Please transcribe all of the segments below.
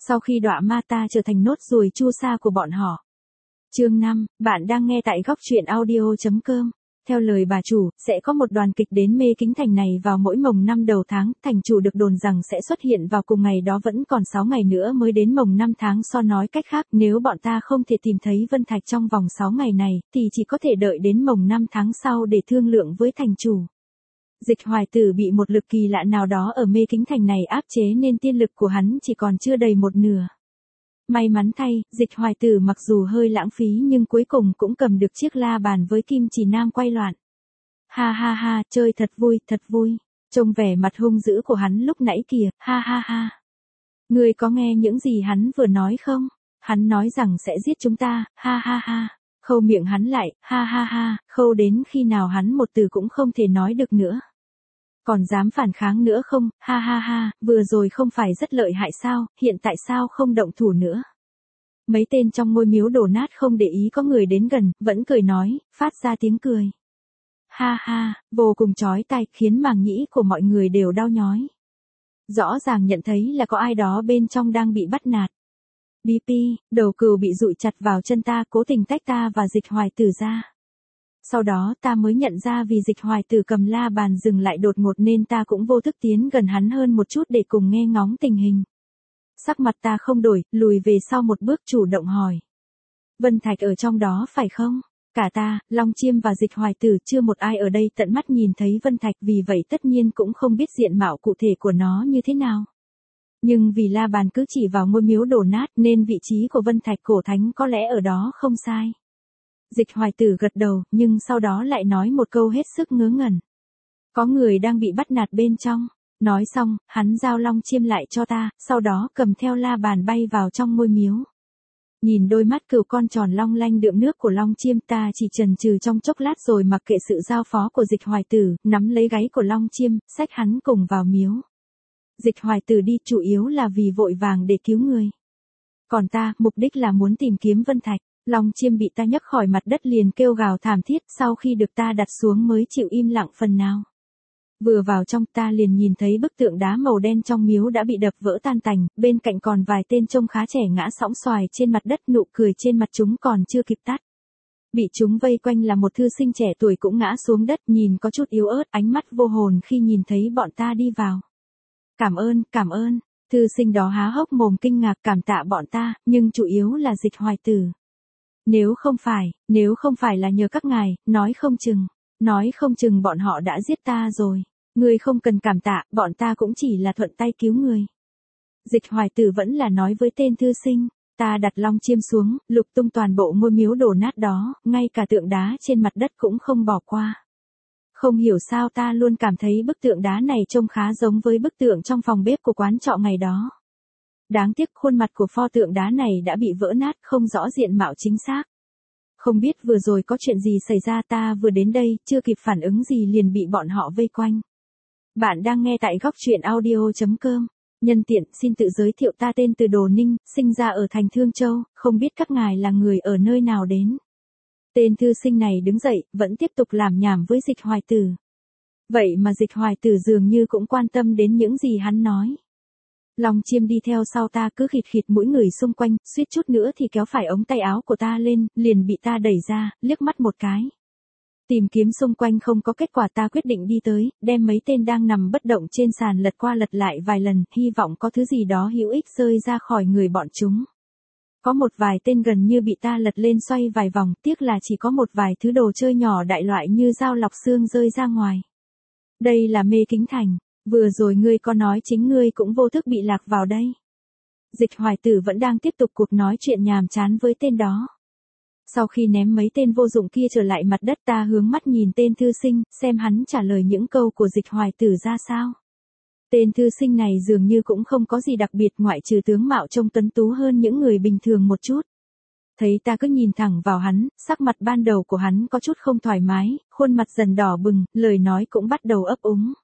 Sau khi đọa ma ta trở thành nốt ruồi chua xa của bọn họ. Chương 5, bạn đang nghe tại góc truyện audio.com. Theo lời bà chủ, sẽ có một đoàn kịch đến Mê Kính Thành này vào mỗi mồng 5 đầu tháng, thành chủ được đồn rằng sẽ xuất hiện vào cùng ngày đó, vẫn còn 6 ngày nữa mới đến mồng 5 tháng. Nói cách khác, nếu bọn ta không thể tìm thấy Vân Thạch trong vòng 6 ngày này, thì chỉ có thể đợi đến mồng 5 tháng sau để thương lượng với thành chủ. Dịch Hoài Tử bị một lực kỳ lạ nào đó ở Mê Kính Thành này áp chế nên tiên lực của hắn chỉ còn chưa đầy một nửa. May mắn thay, Dịch Hoài Tử mặc dù hơi lãng phí nhưng cuối cùng cũng cầm được chiếc la bàn với kim chỉ nam quay loạn. Ha ha ha, chơi thật vui, thật vui. Trông vẻ mặt hung dữ của hắn lúc nãy kìa, ha ha ha. Ngươi có nghe những gì hắn vừa nói không? Hắn nói rằng sẽ giết chúng ta, ha ha ha. Khâu miệng hắn lại, ha ha ha, khâu đến khi nào hắn một từ cũng không thể nói được nữa. Còn dám phản kháng nữa không, ha ha ha, vừa rồi không phải rất lợi hại sao, hiện tại sao không động thủ nữa. Mấy tên trong ngôi miếu đổ nát không để ý có người đến gần, vẫn cười nói, phát ra tiếng cười. Ha ha, vô cùng chói tai, khiến màng nhĩ của mọi người đều đau nhói. Rõ ràng nhận thấy là có ai đó bên trong đang bị bắt nạt. BP, đầu cừu bị dụi chặt vào chân ta, cố tình tách ta và Dịch Hoài Tử ra. Sau đó ta mới nhận ra vì Dịch Hoài Tử cầm la bàn dừng lại đột ngột nên ta cũng vô thức tiến gần hắn hơn một chút để cùng nghe ngóng tình hình. Sắc mặt ta không đổi, lùi về sau một bước chủ động hỏi. Vân Thạch ở trong đó phải không? Cả ta, Long Chiêm và Dịch Hoài Tử chưa một ai ở đây tận mắt nhìn thấy Vân Thạch, vì vậy tất nhiên cũng không biết diện mạo cụ thể của nó như thế nào. Nhưng vì la bàn cứ chỉ vào ngôi miếu đổ nát nên vị trí của Vân Thạch cổ thánh có lẽ ở đó không sai. Dịch Hoài Tử gật đầu, nhưng sau đó lại nói một câu hết sức ngớ ngẩn. Có người đang bị bắt nạt bên trong. Nói xong, hắn giao Long Chiêm lại cho ta, sau đó cầm theo la bàn bay vào trong ngôi miếu. Nhìn đôi mắt cừu con tròn long lanh đượm nước của Long Chiêm, ta chỉ chần chừ trong chốc lát rồi mặc kệ sự giao phó của Dịch Hoài Tử, nắm lấy gáy của Long Chiêm, xách hắn cùng vào miếu. Dịch Hoài Tử đi chủ yếu là vì vội vàng để cứu người. Còn ta, mục đích là muốn tìm kiếm Vân Thạch. Long Chiêm bị ta nhấc khỏi mặt đất liền kêu gào thảm thiết, sau khi được ta đặt xuống mới chịu im lặng phần nào. Vừa vào trong ta liền nhìn thấy bức tượng đá màu đen trong miếu đã bị đập vỡ tan tành, bên cạnh còn vài tên trông khá trẻ ngã sõng xoài trên mặt đất, nụ cười trên mặt chúng còn chưa kịp tắt. Bị chúng vây quanh là một thư sinh trẻ tuổi cũng ngã xuống đất, nhìn có chút yếu ớt, ánh mắt vô hồn khi nhìn thấy bọn ta đi vào. Cảm ơn, thư sinh đó há hốc mồm kinh ngạc cảm tạ bọn ta, nhưng chủ yếu là Dịch Hoài Tử. Nếu không phải là nhờ các ngài, nói không chừng bọn họ đã giết ta rồi. Ngươi không cần cảm tạ, bọn ta cũng chỉ là thuận tay cứu người. Dịch Hoài Tử vẫn là nói với tên thư sinh, ta đặt Long Chiêm xuống, lục tung toàn bộ ngôi miếu đổ nát đó, ngay cả tượng đá trên mặt đất cũng không bỏ qua. Không hiểu sao ta luôn cảm thấy bức tượng đá này trông khá giống với bức tượng trong phòng bếp của quán trọ ngày đó. Đáng tiếc khuôn mặt của pho tượng đá này đã bị vỡ nát, không rõ diện mạo chính xác. Không biết vừa rồi có chuyện gì xảy ra, ta vừa đến đây, chưa kịp phản ứng gì liền bị bọn họ vây quanh. Bạn đang nghe tại góc truyện audio.com. Nhân tiện, xin tự giới thiệu, ta tên Từ Đồ Ninh, sinh ra ở thành Thương Châu, không biết các ngài là người ở nơi nào đến. Tên thư sinh này đứng dậy, vẫn tiếp tục làm nhảm với Dịch Hoài Tử. Vậy mà Dịch Hoài Tử dường như cũng quan tâm đến những gì hắn nói. Long Chiêm đi theo sau ta cứ khịt khịt mũi người xung quanh, suýt chút nữa thì kéo phải ống tay áo của ta lên, liền bị ta đẩy ra, liếc mắt một cái. Tìm kiếm xung quanh không có kết quả, ta quyết định đi tới, đem mấy tên đang nằm bất động trên sàn lật qua lật lại vài lần, hy vọng có thứ gì đó hữu ích rơi ra khỏi người bọn chúng. Có một vài tên gần như bị ta lật lên xoay vài vòng, tiếc là chỉ có một vài thứ đồ chơi nhỏ đại loại như dao lọc xương rơi ra ngoài. Đây là Mê Kính Thành, vừa rồi ngươi có nói chính ngươi cũng vô thức bị lạc vào đây. Dịch Hoài Tử vẫn đang tiếp tục cuộc nói chuyện nhàm chán với tên đó. Sau khi ném mấy tên vô dụng kia trở lại mặt đất, ta hướng mắt nhìn tên thư sinh, xem hắn trả lời những câu của Dịch Hoài Tử ra sao. Tên thư sinh này dường như cũng không có gì đặc biệt ngoại trừ tướng mạo trông tuấn tú hơn những người bình thường một chút. Thấy ta cứ nhìn thẳng vào hắn, sắc mặt ban đầu của hắn có chút không thoải mái, khuôn mặt dần đỏ bừng, lời nói cũng bắt đầu ấp úng.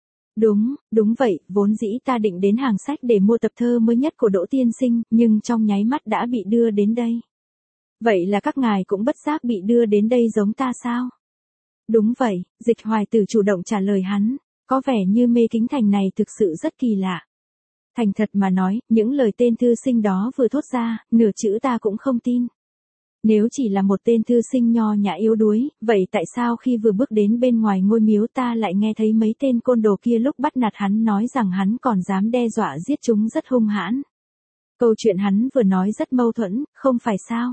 Đúng vậy, vốn dĩ ta định đến hàng sách để mua tập thơ mới nhất của Đỗ Tiên Sinh, nhưng trong nháy mắt đã bị đưa đến đây. Vậy là các ngài cũng bất giác bị đưa đến đây giống ta sao? Đúng vậy, Dịch Hoài Tử chủ động trả lời hắn, có vẻ như Mê Kính Thành này thực sự rất kỳ lạ. Thành thật mà nói, những lời tên thư sinh đó vừa thốt ra, nửa chữ ta cũng không tin. Nếu chỉ là một tên thư sinh nho nhã yếu đuối, vậy tại sao khi vừa bước đến bên ngoài ngôi miếu ta lại nghe thấy mấy tên côn đồ kia lúc bắt nạt hắn nói rằng hắn còn dám đe dọa giết chúng rất hung hãn. Câu chuyện hắn vừa nói rất mâu thuẫn, không phải sao?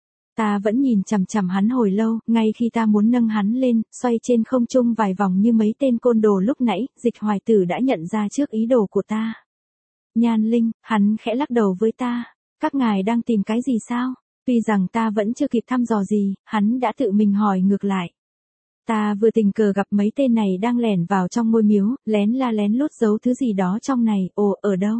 Ta vẫn nhìn chằm chằm hắn hồi lâu, ngay khi ta muốn nâng hắn lên, xoay trên không trung vài vòng như mấy tên côn đồ lúc nãy, Dịch Hoài Tử đã nhận ra trước ý đồ của ta. Nhan Linh, hắn khẽ lắc đầu với ta. Các ngài đang tìm cái gì sao? Tuy rằng ta vẫn chưa kịp thăm dò gì, hắn đã tự mình hỏi ngược lại. Ta vừa tình cờ gặp mấy tên này đang lẻn vào trong ngôi miếu, lén la lén lút giấu thứ gì đó trong này, ồ, ở đâu?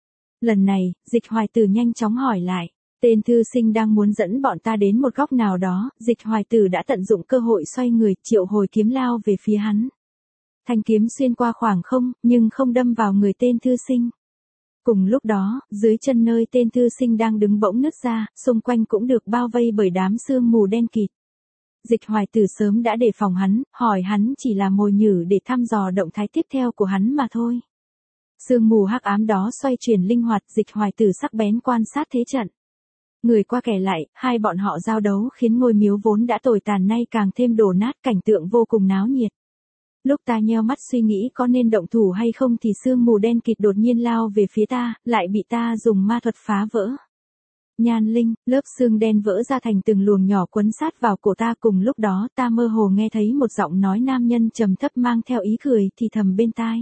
Lần này, Dịch Hoài Tử nhanh chóng hỏi lại. Tên thư sinh đang muốn dẫn bọn ta đến một góc nào đó, Dịch Hoài Tử đã tận dụng cơ hội xoay người, triệu hồi kiếm lao về phía hắn. Thanh kiếm xuyên qua khoảng không, nhưng không đâm vào người tên thư sinh. Cùng lúc đó, dưới chân nơi tên thư sinh đang đứng bỗng nứt ra, xung quanh cũng được bao vây bởi đám sương mù đen kịt. Dịch Hoài Tử sớm đã đề phòng hắn, hỏi hắn chỉ là mồi nhử để thăm dò động thái tiếp theo của hắn mà thôi. Sương mù hắc ám đó xoay chuyển linh hoạt, Dịch Hoài Tử sắc bén quan sát thế trận. Người qua kẻ lại, hai bọn họ giao đấu khiến ngôi miếu vốn đã tồi tàn nay càng thêm đổ nát, cảnh tượng vô cùng náo nhiệt. Lúc ta nheo mắt suy nghĩ có nên động thủ hay không thì sương mù đen kịt đột nhiên lao về phía ta, lại bị ta dùng ma thuật phá vỡ. Nhan Linh, lớp sương đen vỡ ra thành từng luồng nhỏ quấn sát vào cổ ta, cùng lúc đó ta mơ hồ nghe thấy một giọng nói nam nhân trầm thấp mang theo ý cười thì thầm bên tai.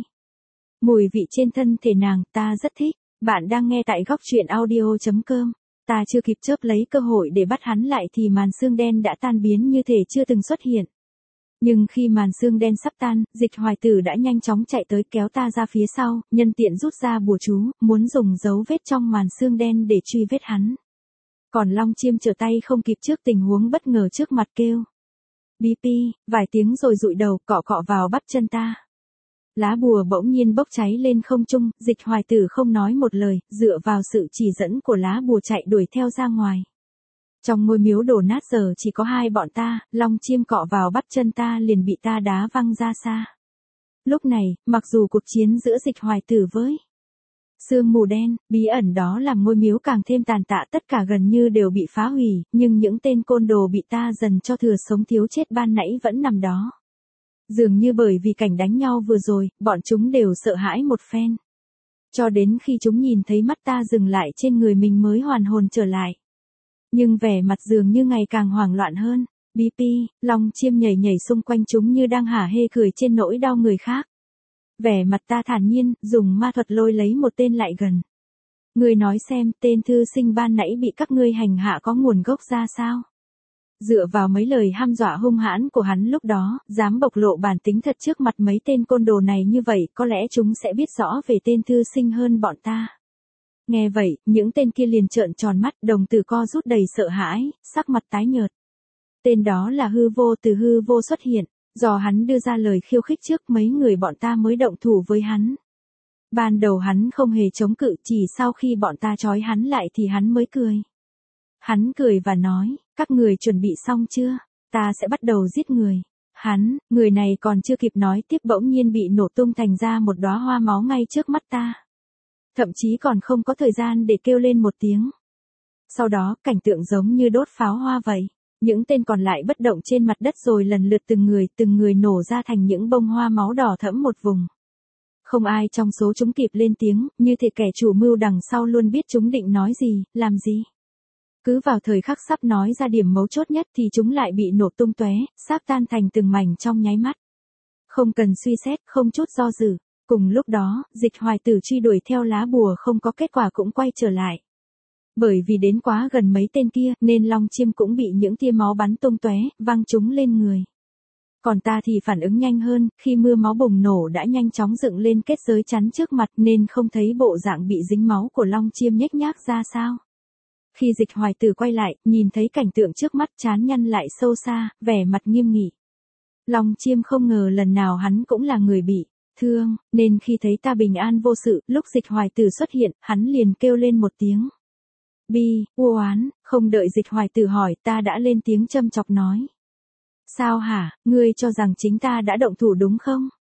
Mùi vị trên thân thể nàng ta rất thích, bạn đang nghe tại góc truyện audio.com. Ta chưa kịp chớp lấy cơ hội để bắt hắn lại thì màn sương đen đã tan biến như thể chưa từng xuất hiện. Nhưng khi màn sương đen sắp tan, Dịch Hoài Tử đã nhanh chóng chạy tới kéo ta ra phía sau, nhân tiện rút ra bùa chú, muốn dùng dấu vết trong màn sương đen để truy vết hắn. Còn Long Chiêm trở tay không kịp trước tình huống bất ngờ trước mặt kêu. BP, vài tiếng rồi dụi đầu cọ cọ vào bắp chân ta. Lá bùa bỗng nhiên bốc cháy lên không trung, Dịch Hoài Tử không nói một lời, dựa vào sự chỉ dẫn của lá bùa chạy đuổi theo ra ngoài. Trong ngôi miếu đổ nát giờ chỉ có hai bọn ta, Long Chiêm cọ vào bắp chân ta liền bị ta đá văng ra xa. Lúc này, mặc dù cuộc chiến giữa Dịch Hoài Tử với sương mù đen, bí ẩn đó làm ngôi miếu càng thêm tàn tạ, tất cả gần như đều bị phá hủy, nhưng những tên côn đồ bị ta dần cho thừa sống thiếu chết ban nãy vẫn nằm đó. Dường như bởi vì cảnh đánh nhau vừa rồi, bọn chúng đều sợ hãi một phen. Cho đến khi chúng nhìn thấy mắt ta dừng lại trên người mình mới hoàn hồn trở lại. Nhưng vẻ mặt dường như ngày càng hoảng loạn hơn. BP, Long Chiêm nhảy nhảy xung quanh chúng như đang hả hê cười trên nỗi đau người khác. Vẻ mặt ta thản nhiên, dùng ma thuật lôi lấy một tên lại gần. Ngươi nói xem, tên thư sinh ban nãy bị các ngươi hành hạ có nguồn gốc ra sao? Dựa vào mấy lời hăm dọa hung hãn của hắn lúc đó, dám bộc lộ bản tính thật trước mặt mấy tên côn đồ này như vậy, có lẽ chúng sẽ biết rõ về tên thư sinh hơn bọn ta. Nghe vậy, những tên kia liền trợn tròn mắt, đồng tử co rút đầy sợ hãi, sắc mặt tái nhợt. Tên đó là Hư Vô, từ Hư Vô xuất hiện, do hắn đưa ra lời khiêu khích trước mấy người bọn ta mới động thủ với hắn. Ban đầu hắn không hề chống cự, chỉ sau khi bọn ta trói hắn lại thì hắn mới cười. Hắn cười và nói, các người chuẩn bị xong chưa? Ta sẽ bắt đầu giết người. Người này còn chưa kịp nói tiếp bỗng nhiên bị nổ tung thành ra một đóa hoa máu ngay trước mắt ta. Thậm chí còn không có thời gian để kêu lên một tiếng. Sau đó, cảnh tượng giống như đốt pháo hoa vậy. Những tên còn lại bất động trên mặt đất rồi lần lượt từng người nổ ra thành những bông hoa máu đỏ thẫm một vùng. Không ai trong số chúng kịp lên tiếng, như thể kẻ chủ mưu đằng sau luôn biết chúng định nói gì, làm gì. Cứ vào thời khắc sắp nói ra điểm mấu chốt nhất thì chúng lại bị nổ tung tóe, xác tan thành từng mảnh trong nháy mắt. Không cần suy xét, không chút do dự. Cùng lúc đó, Dịch Hoài Tử truy đuổi theo lá bùa không có kết quả cũng quay trở lại. Bởi vì đến quá gần mấy tên kia, nên Long Chiêm cũng bị những tia máu bắn tung tóe, văng chúng lên người. Còn ta thì phản ứng nhanh hơn, khi mưa máu bùng nổ đã nhanh chóng dựng lên kết giới chắn trước mặt nên không thấy bộ dạng bị dính máu của Long Chiêm nhếch nhác ra sao. Khi Dịch Hoài Tử quay lại, nhìn thấy cảnh tượng trước mắt trán nhăn lại sâu xa, vẻ mặt nghiêm nghị. Long Chiêm không ngờ lần nào hắn cũng là người bị thương, nên khi thấy ta bình an vô sự, lúc Dịch Hoài Tử xuất hiện, hắn liền kêu lên một tiếng. Bi, oán, không đợi Dịch Hoài Tử hỏi, ta đã lên tiếng châm chọc nói. Sao hả, ngươi cho rằng chính ta đã động thủ đúng không?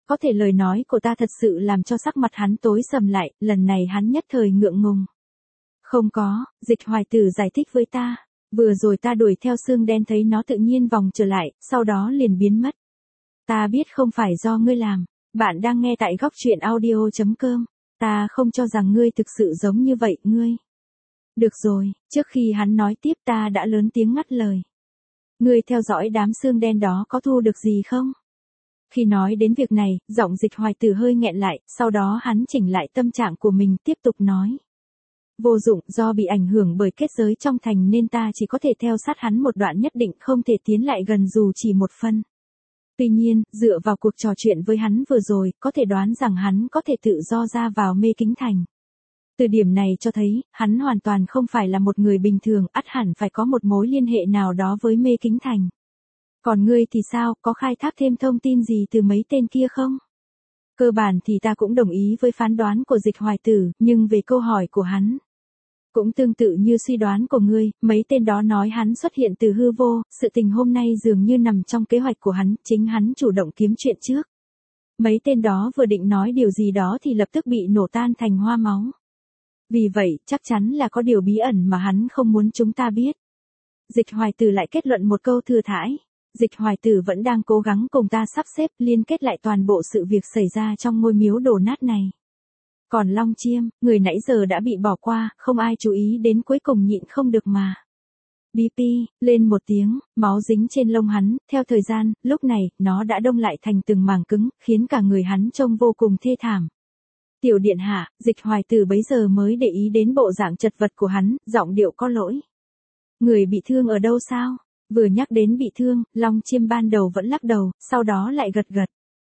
Có thể lời nói của ta thật sự làm cho sắc mặt hắn tối sầm lại, lần này hắn nhất thời ngượng ngùng. Không có, Dịch Hoài Tử giải thích với ta. Vừa rồi ta đuổi theo xương đen thấy nó tự nhiên vòng trở lại, sau đó liền biến mất. Ta biết không phải do ngươi làm. Bạn đang nghe tại góc truyện audio.com. Ta không cho rằng ngươi thực sự giống như vậy, ngươi. Được rồi, trước khi hắn nói tiếp ta đã lớn tiếng ngắt lời. Ngươi theo dõi đám xương đen đó có thu được gì không? Khi nói đến việc này, giọng Dịch Hoài Tử hơi nghẹn lại, sau đó hắn chỉnh lại tâm trạng của mình tiếp tục nói. Vô dụng, do bị ảnh hưởng bởi kết giới trong thành nên ta chỉ có thể theo sát hắn một đoạn nhất định, không thể tiến lại gần dù chỉ một phân. Tuy nhiên, dựa vào cuộc trò chuyện với hắn vừa rồi, có thể đoán rằng hắn có thể tự do ra vào Mê Kính Thành. Từ điểm này cho thấy, hắn hoàn toàn không phải là một người bình thường, ắt hẳn phải có một mối liên hệ nào đó với Mê Kính Thành. Còn ngươi thì sao, có khai thác thêm thông tin gì từ mấy tên kia không? Cơ bản thì ta cũng đồng ý với phán đoán của Dịch Hoài Tử, nhưng về câu hỏi của hắn. Cũng tương tự như suy đoán của ngươi, mấy tên đó nói hắn xuất hiện từ hư vô, sự tình hôm nay dường như nằm trong kế hoạch của hắn, chính hắn chủ động kiếm chuyện trước. Mấy tên đó vừa định nói điều gì đó thì lập tức bị nổ tan thành hoa máu. Vì vậy, chắc chắn là có điều bí ẩn mà hắn không muốn chúng ta biết. Dịch Hoài Tử lại kết luận một câu thừa thãi. Dịch Hoài Tử vẫn đang cố gắng cùng ta sắp xếp liên kết lại toàn bộ sự việc xảy ra trong ngôi miếu đổ nát này. Còn Long Chiêm, người nãy giờ đã bị bỏ qua, không ai chú ý đến cuối cùng nhịn không được mà. BP, lên một tiếng, máu dính trên lông hắn, theo thời gian, lúc này, nó đã đông lại thành từng mảng cứng, khiến cả người hắn trông vô cùng thê thảm. Tiểu điện hạ, Dịch Hoài Tử bấy giờ mới để ý đến bộ dạng chật vật của hắn, giọng điệu có lỗi. Người bị thương ở đâu sao? Vừa nhắc đến bị thương, Long Chiêm ban đầu vẫn lắc đầu, sau đó lại gật gật.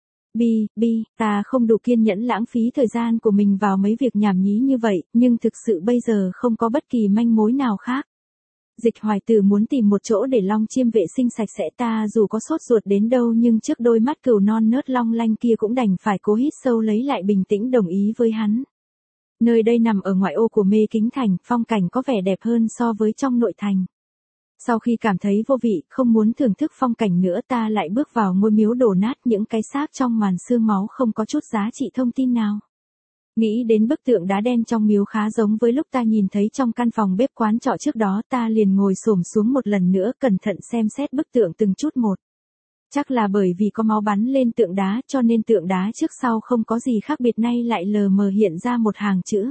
Ta không đủ kiên nhẫn lãng phí thời gian của mình vào mấy việc nhảm nhí như vậy, nhưng thực sự bây giờ không có bất kỳ manh mối nào khác. Dịch Hoài Tử muốn tìm một chỗ để Long Chiêm vệ sinh sạch sẽ, ta dù có sốt ruột đến đâu nhưng trước đôi mắt cừu non nớt long lanh kia cũng đành phải cố hít sâu lấy lại bình tĩnh đồng ý với hắn. Nơi đây nằm ở ngoại ô của Mê Kính Thành, phong cảnh có vẻ đẹp hơn so với trong nội thành. Sau khi cảm thấy vô vị, không muốn thưởng thức phong cảnh nữa, ta lại bước vào ngôi miếu đổ nát, những cái xác trong màn sương máu không có chút giá trị thông tin nào. Nghĩ đến bức tượng đá đen trong miếu khá giống với lúc ta nhìn thấy trong căn phòng bếp quán trọ trước đó, ta liền ngồi xổm xuống một lần nữa cẩn thận xem xét bức tượng từng chút một. Chắc là bởi vì có máu bắn lên tượng đá cho nên tượng đá trước sau không có gì khác biệt, nay lại lờ mờ hiện ra một hàng chữ.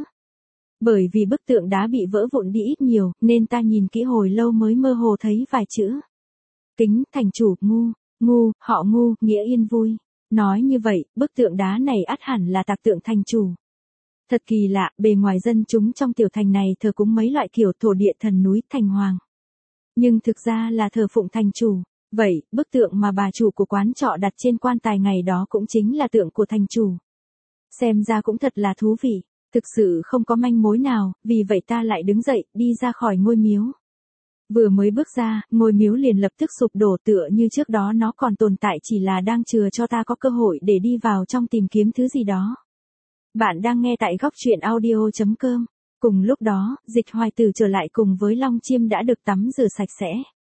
Bởi vì bức tượng đá bị vỡ vụn đi ít nhiều, nên ta nhìn kỹ hồi lâu mới mơ hồ thấy vài chữ. Kính, thành chủ, ngu, họ ngu, nghĩa yên vui. Nói như vậy, bức tượng đá này ắt hẳn là tạc tượng thành chủ. Thật kỳ lạ, bề ngoài dân chúng trong tiểu thành này thờ cúng mấy loại kiểu thổ địa thần núi thành hoàng. Nhưng thực ra là thờ phụng thành chủ. Vậy, bức tượng mà bà chủ của quán trọ đặt trên quan tài ngày đó cũng chính là tượng của thành chủ. Xem ra cũng thật là thú vị. Thực sự không có manh mối nào, vì vậy ta lại đứng dậy, đi ra khỏi ngôi miếu. Vừa mới bước ra, ngôi miếu liền lập tức sụp đổ, tựa như trước đó nó còn tồn tại, chỉ là đang chừa cho ta có cơ hội để đi vào trong tìm kiếm thứ gì đó. Bạn đang nghe tại góc truyện audio.com. Cùng lúc đó, Dịch Hoài Tử trở lại cùng với Long Chiêm đã được tắm rửa sạch sẽ.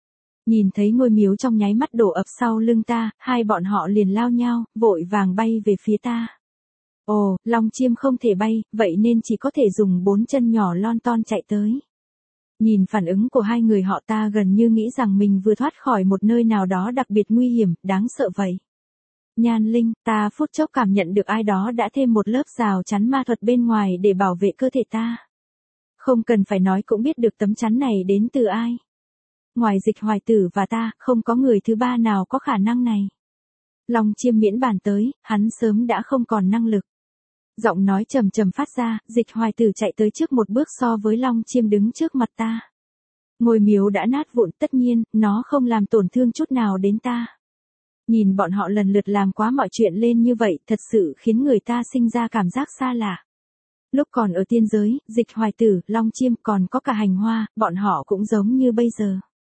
Nhìn thấy ngôi miếu trong nháy mắt đổ ập sau lưng ta, hai bọn họ liền lao nhau, vội vàng bay về phía ta. Ồ, Long Chiêm không thể bay, vậy nên chỉ có thể dùng 4 chân nhỏ lon ton chạy tới. Nhìn phản ứng của hai người họ, ta gần như nghĩ rằng mình vừa thoát khỏi một nơi nào đó đặc biệt nguy hiểm, đáng sợ vậy. Nhan Linh, ta phút chốc cảm nhận được ai đó đã thêm một lớp rào chắn ma thuật bên ngoài để bảo vệ cơ thể ta. Không cần phải nói cũng biết được tấm chắn này đến từ ai. Ngoài Dịch Hoài Tử và ta, không có người thứ ba nào có khả năng này. Long Chiêm miễn bàn tới, hắn sớm đã không còn năng lực. Giọng nói trầm trầm phát ra, Dịch Hoài Tử chạy tới trước một bước so với Long Chiêm đứng trước mặt ta. Ngôi miếu đã nát vụn, tất nhiên, nó không làm tổn thương chút nào đến ta. Nhìn bọn họ lần lượt làm quá mọi chuyện lên như vậy, thật sự khiến người ta sinh ra cảm giác xa lạ. Lúc còn ở tiên giới, Dịch Hoài Tử, Long Chiêm còn có cả Hành Hoa, bọn họ cũng giống như bây giờ.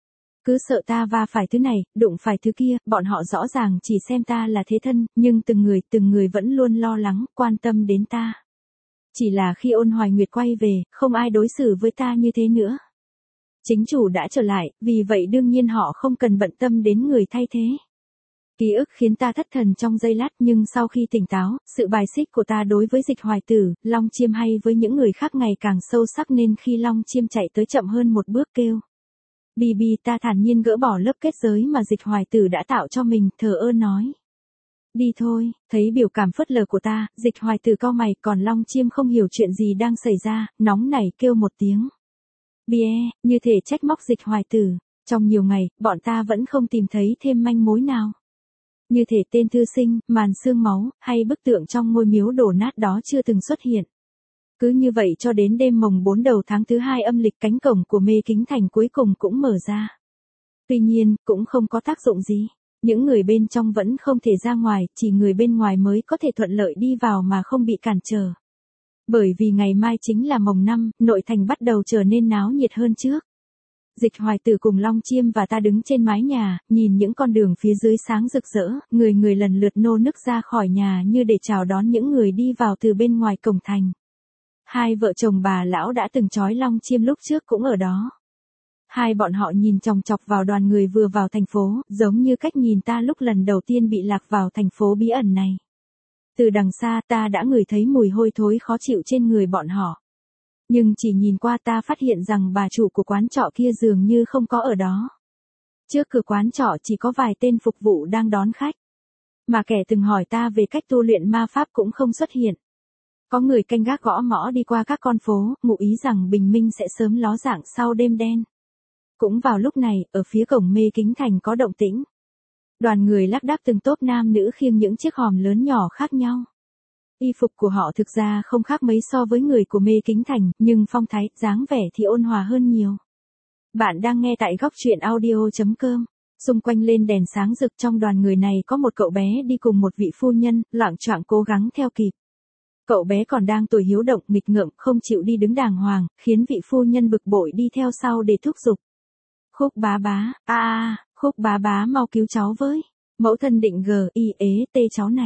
Cứ sợ ta va phải thứ này, đụng phải thứ kia, bọn họ rõ ràng chỉ xem ta là thế thân, nhưng từng người vẫn luôn lo lắng, quan tâm đến ta. Chỉ là khi Ôn Hoài Nguyệt quay về, không ai đối xử với ta như thế nữa. Chính chủ đã trở lại, vì vậy đương nhiên họ không cần bận tâm đến người thay thế. Ký ức khiến ta thất thần trong giây lát, nhưng sau khi tỉnh táo, sự bài xích của ta đối với Dịch Hoài Tử, Long Chiêm hay với những người khác ngày càng sâu sắc, nên khi Long Chiêm chạy tới chậm hơn một bước kêu. Bi, ta thản nhiên gỡ bỏ lớp kết giới mà Dịch Hoài Tử đã tạo cho mình, thờ ơ nói. Đi thôi. Thấy biểu cảm phớt lờ của ta, Dịch Hoài Tử cau mày, còn Long Chiêm không hiểu chuyện gì đang xảy ra, nóng nảy kêu một tiếng. Bie, như thể trách móc Dịch Hoài Tử. Trong nhiều ngày, bọn ta vẫn không tìm thấy thêm manh mối nào. Như thể tên thư sinh, màn xương máu, hay bức tượng trong ngôi miếu đổ nát đó chưa từng xuất hiện. Cứ như vậy cho đến đêm mồng 4 đầu tháng thứ 2 âm lịch, cánh cổng của Mê Kính Thành cuối cùng cũng mở ra. Tuy nhiên, cũng không có tác dụng gì. Những người bên trong vẫn không thể ra ngoài, chỉ người bên ngoài mới có thể thuận lợi đi vào mà không bị cản trở. Bởi vì ngày mai chính là mồng 5, nội thành bắt đầu trở nên náo nhiệt hơn trước. Dịch Hoài Tử cùng Long Chiêm và ta đứng trên mái nhà, nhìn những con đường phía dưới sáng rực rỡ, người lần lượt nô nức ra khỏi nhà như để chào đón những người đi vào từ bên ngoài cổng thành. Hai vợ chồng bà lão đã từng trói Long Chiêm lúc trước cũng ở đó. Hai bọn họ nhìn chòng chọc vào đoàn người vừa vào thành phố, giống như cách nhìn ta lúc lần đầu tiên bị lạc vào thành phố bí ẩn này. Từ đằng xa ta đã ngửi thấy mùi hôi thối khó chịu trên người bọn họ. Nhưng chỉ nhìn qua ta phát hiện rằng bà chủ của quán trọ kia dường như không có ở đó. Trước cửa quán trọ chỉ có vài tên phục vụ đang đón khách. Mà kẻ từng hỏi ta về cách tu luyện ma pháp cũng không xuất hiện. Có người canh gác gõ mõ đi qua các con phố, ngụ ý rằng bình minh sẽ sớm ló dạng sau đêm đen. Cũng vào lúc này, ở phía cổng Mê Kính Thành có động tĩnh. Đoàn người lác đác từng tốp nam nữ khiêng những chiếc hòm lớn nhỏ khác nhau. Y phục của họ thực ra không khác mấy so với người của Mê Kính Thành, nhưng phong thái, dáng vẻ thì ôn hòa hơn nhiều. Bạn đang nghe tại góc truyện audio.com. Xung quanh lên đèn sáng rực, trong đoàn người này có một cậu bé đi cùng một vị phu nhân, loạng choạng cố gắng theo kịp. Cậu bé còn đang tuổi hiếu động, nghịch ngợm, không chịu đi đứng đàng hoàng, khiến vị phu nhân bực bội đi theo sau để thúc giục. Khúc bá bá, Khúc bá bá mau cứu cháu với. Mẫu thân định tê cháu này.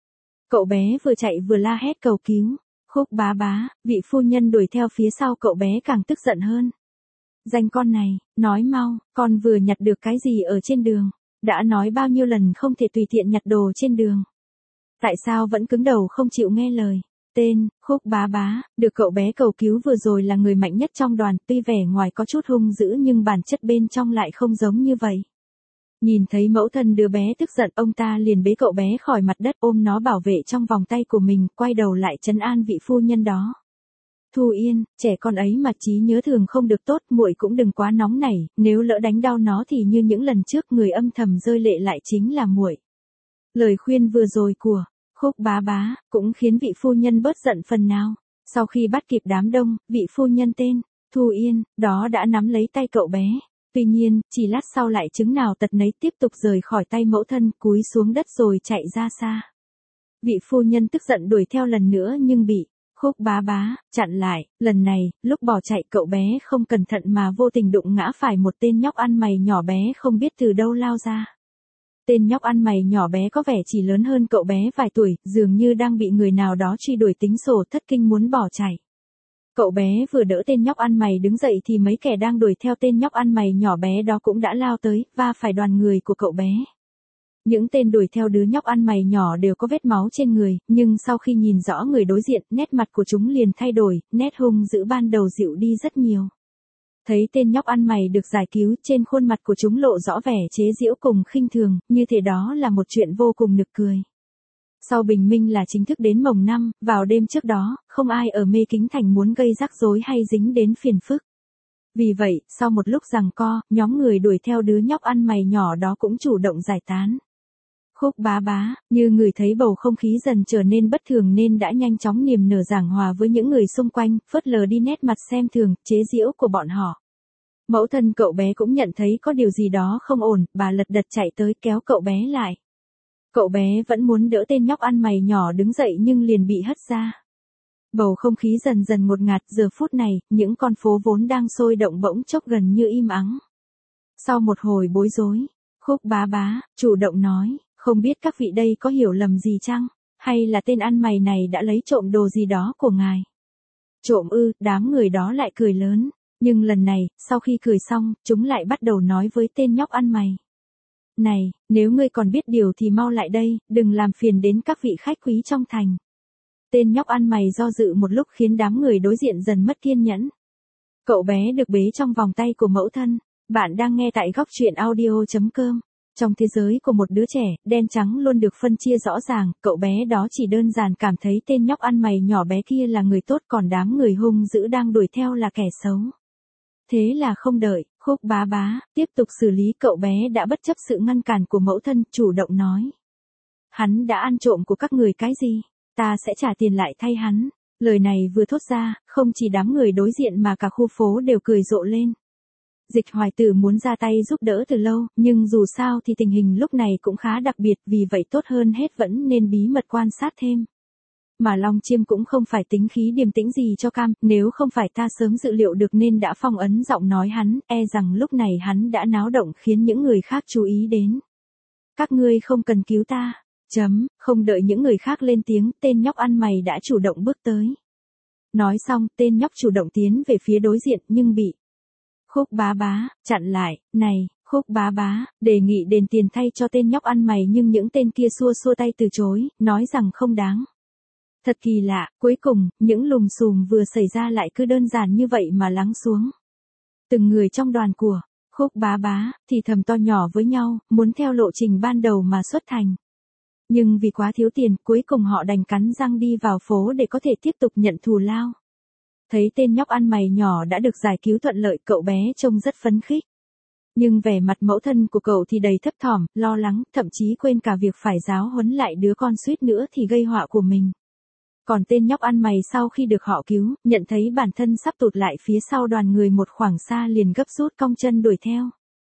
Cậu bé vừa chạy vừa la hét cầu cứu. Khúc bá bá, vị phu nhân đuổi theo phía sau cậu bé càng tức giận hơn. Danh con này, nói mau, con vừa nhặt được cái gì ở trên đường? Đã nói bao nhiêu lần không thể tùy tiện nhặt đồ trên đường. Tại sao vẫn cứng đầu không chịu nghe lời? Tên, Khúc bá bá, được cậu bé cầu cứu vừa rồi là người mạnh nhất trong đoàn, tuy vẻ ngoài có chút hung dữ nhưng bản chất bên trong lại không giống như vậy. Nhìn thấy mẫu thân đứa bé tức giận, ông ta liền bế cậu bé khỏi mặt đất, ôm nó bảo vệ trong vòng tay của mình, quay đầu lại trấn an vị phu nhân đó. Thu Yên, trẻ con ấy mà trí nhớ thường không được tốt, muội cũng đừng quá nóng nảy, nếu lỡ đánh đau nó thì như những lần trước người âm thầm rơi lệ lại chính là muội. Lời khuyên vừa rồi của Khúc bá bá cũng khiến vị phu nhân bớt giận phần nào. Sau khi bắt kịp đám đông, vị phu nhân tên Thu Yên đó đã nắm lấy tay cậu bé. Tuy nhiên, chỉ lát sau lại chứng nào tật nấy, tiếp tục rời khỏi tay mẫu thân, cúi xuống đất rồi chạy ra xa. Vị phu nhân tức giận đuổi theo lần nữa nhưng bị Khúc bá bá chặn lại. Lần này, lúc bỏ chạy cậu bé không cẩn thận mà vô tình đụng ngã phải một tên nhóc ăn mày nhỏ bé không biết từ đâu lao ra. Tên nhóc ăn mày nhỏ bé có vẻ chỉ lớn hơn cậu bé vài tuổi, dường như đang bị người nào đó truy đuổi tính sổ thất kinh muốn bỏ chạy. Cậu bé vừa đỡ tên nhóc ăn mày đứng dậy thì mấy kẻ đang đuổi theo tên nhóc ăn mày nhỏ bé đó cũng đã lao tới, va phải đoàn người của cậu bé. Những tên đuổi theo đứa nhóc ăn mày nhỏ đều có vết máu trên người, nhưng sau khi nhìn rõ người đối diện, nét mặt của chúng liền thay đổi, nét hung dữ ban đầu dịu đi rất nhiều. Thấy tên nhóc ăn mày được giải cứu, trên khuôn mặt của chúng lộ rõ vẻ chế giễu cùng khinh thường, như thể đó là một chuyện vô cùng nực cười. Sau bình minh là chính thức đến mồng 5, vào đêm trước đó, không ai ở Mê Kính Thành muốn gây rắc rối hay dính đến phiền phức. Vì vậy, sau một lúc giằng co, nhóm người đuổi theo đứa nhóc ăn mày nhỏ đó cũng chủ động giải tán. Khúc bá bá, như người thấy bầu không khí dần trở nên bất thường nên đã nhanh chóng niềm nở giảng hòa với những người xung quanh, phớt lờ đi nét mặt xem thường, chế giễu của bọn họ. Mẫu thân cậu bé cũng nhận thấy có điều gì đó không ổn, bà lật đật chạy tới kéo cậu bé lại. Cậu bé vẫn muốn đỡ tên nhóc ăn mày nhỏ đứng dậy nhưng liền bị hất ra. Bầu không khí dần dần ngột ngạt, giờ phút này, những con phố vốn đang sôi động bỗng chốc gần như im ắng. Sau một hồi bối rối, Khúc bá bá chủ động nói, không biết các vị đây có hiểu lầm gì chăng, hay là tên ăn mày này đã lấy trộm đồ gì đó của ngài. Trộm ư? Đám người đó lại cười lớn, nhưng lần này, sau khi cười xong, chúng lại bắt đầu nói với tên nhóc ăn mày. Này, nếu ngươi còn biết điều thì mau lại đây, đừng làm phiền đến các vị khách quý trong thành. Tên nhóc ăn mày do dự một lúc khiến đám người đối diện dần mất kiên nhẫn. Cậu bé được bế trong vòng tay của mẫu thân. Bạn đang nghe tại góc truyện audio.com. Trong thế giới của một đứa trẻ, đen trắng luôn được phân chia rõ ràng, cậu bé đó chỉ đơn giản cảm thấy tên nhóc ăn mày nhỏ bé kia là người tốt, còn đám người hung dữ đang đuổi theo là kẻ xấu. Thế là không đợi, Khúc Bá Bá tiếp tục xử lý, cậu bé đã bất chấp sự ngăn cản của mẫu thân, chủ động nói. Hắn đã ăn trộm của các người cái gì? Ta sẽ trả tiền lại thay hắn. Lời này vừa thốt ra, không chỉ đám người đối diện mà cả khu phố đều cười rộ lên. Dịch Hoài Tử muốn ra tay giúp đỡ từ lâu, nhưng dù sao thì tình hình lúc này cũng khá đặc biệt, vì vậy tốt hơn hết vẫn nên bí mật quan sát thêm. Mà Long Chiêm cũng không phải tính khí điềm tĩnh gì cho cam, nếu không phải ta sớm dự liệu được nên đã phong ấn giọng nói hắn, e rằng lúc này hắn đã náo động khiến những người khác chú ý đến. Các ngươi không cần cứu ta. Không đợi những người khác lên tiếng, tên nhóc ăn mày đã chủ động bước tới. Nói xong, tên nhóc chủ động tiến về phía đối diện nhưng bị Khúc Bá Bá chặn lại. Này, Khúc Bá Bá, đề nghị đền tiền thay cho tên nhóc ăn mày, nhưng những tên kia xua xua tay từ chối, nói rằng không đáng. Thật kỳ lạ, cuối cùng, những lùm xùm vừa xảy ra lại cứ đơn giản như vậy mà lắng xuống. Từng người trong đoàn của Khúc Bá Bá thì thầm to nhỏ với nhau, muốn theo lộ trình ban đầu mà xuất thành. Nhưng vì quá thiếu tiền, cuối cùng họ đành cắn răng đi vào phố để có thể tiếp tục nhận thù lao. Thấy tên nhóc ăn mày nhỏ đã được giải cứu thuận lợi, cậu bé trông rất phấn khích. Nhưng vẻ mặt mẫu thân của cậu thì đầy thấp thỏm, lo lắng, thậm chí quên cả việc phải giáo huấn lại đứa con suýt nữa thì gây họa của mình. Còn tên nhóc ăn mày sau khi được họ cứu, nhận thấy bản thân sắp tụt lại phía sau đoàn người một khoảng xa liền gấp rút cong chân đuổi theo.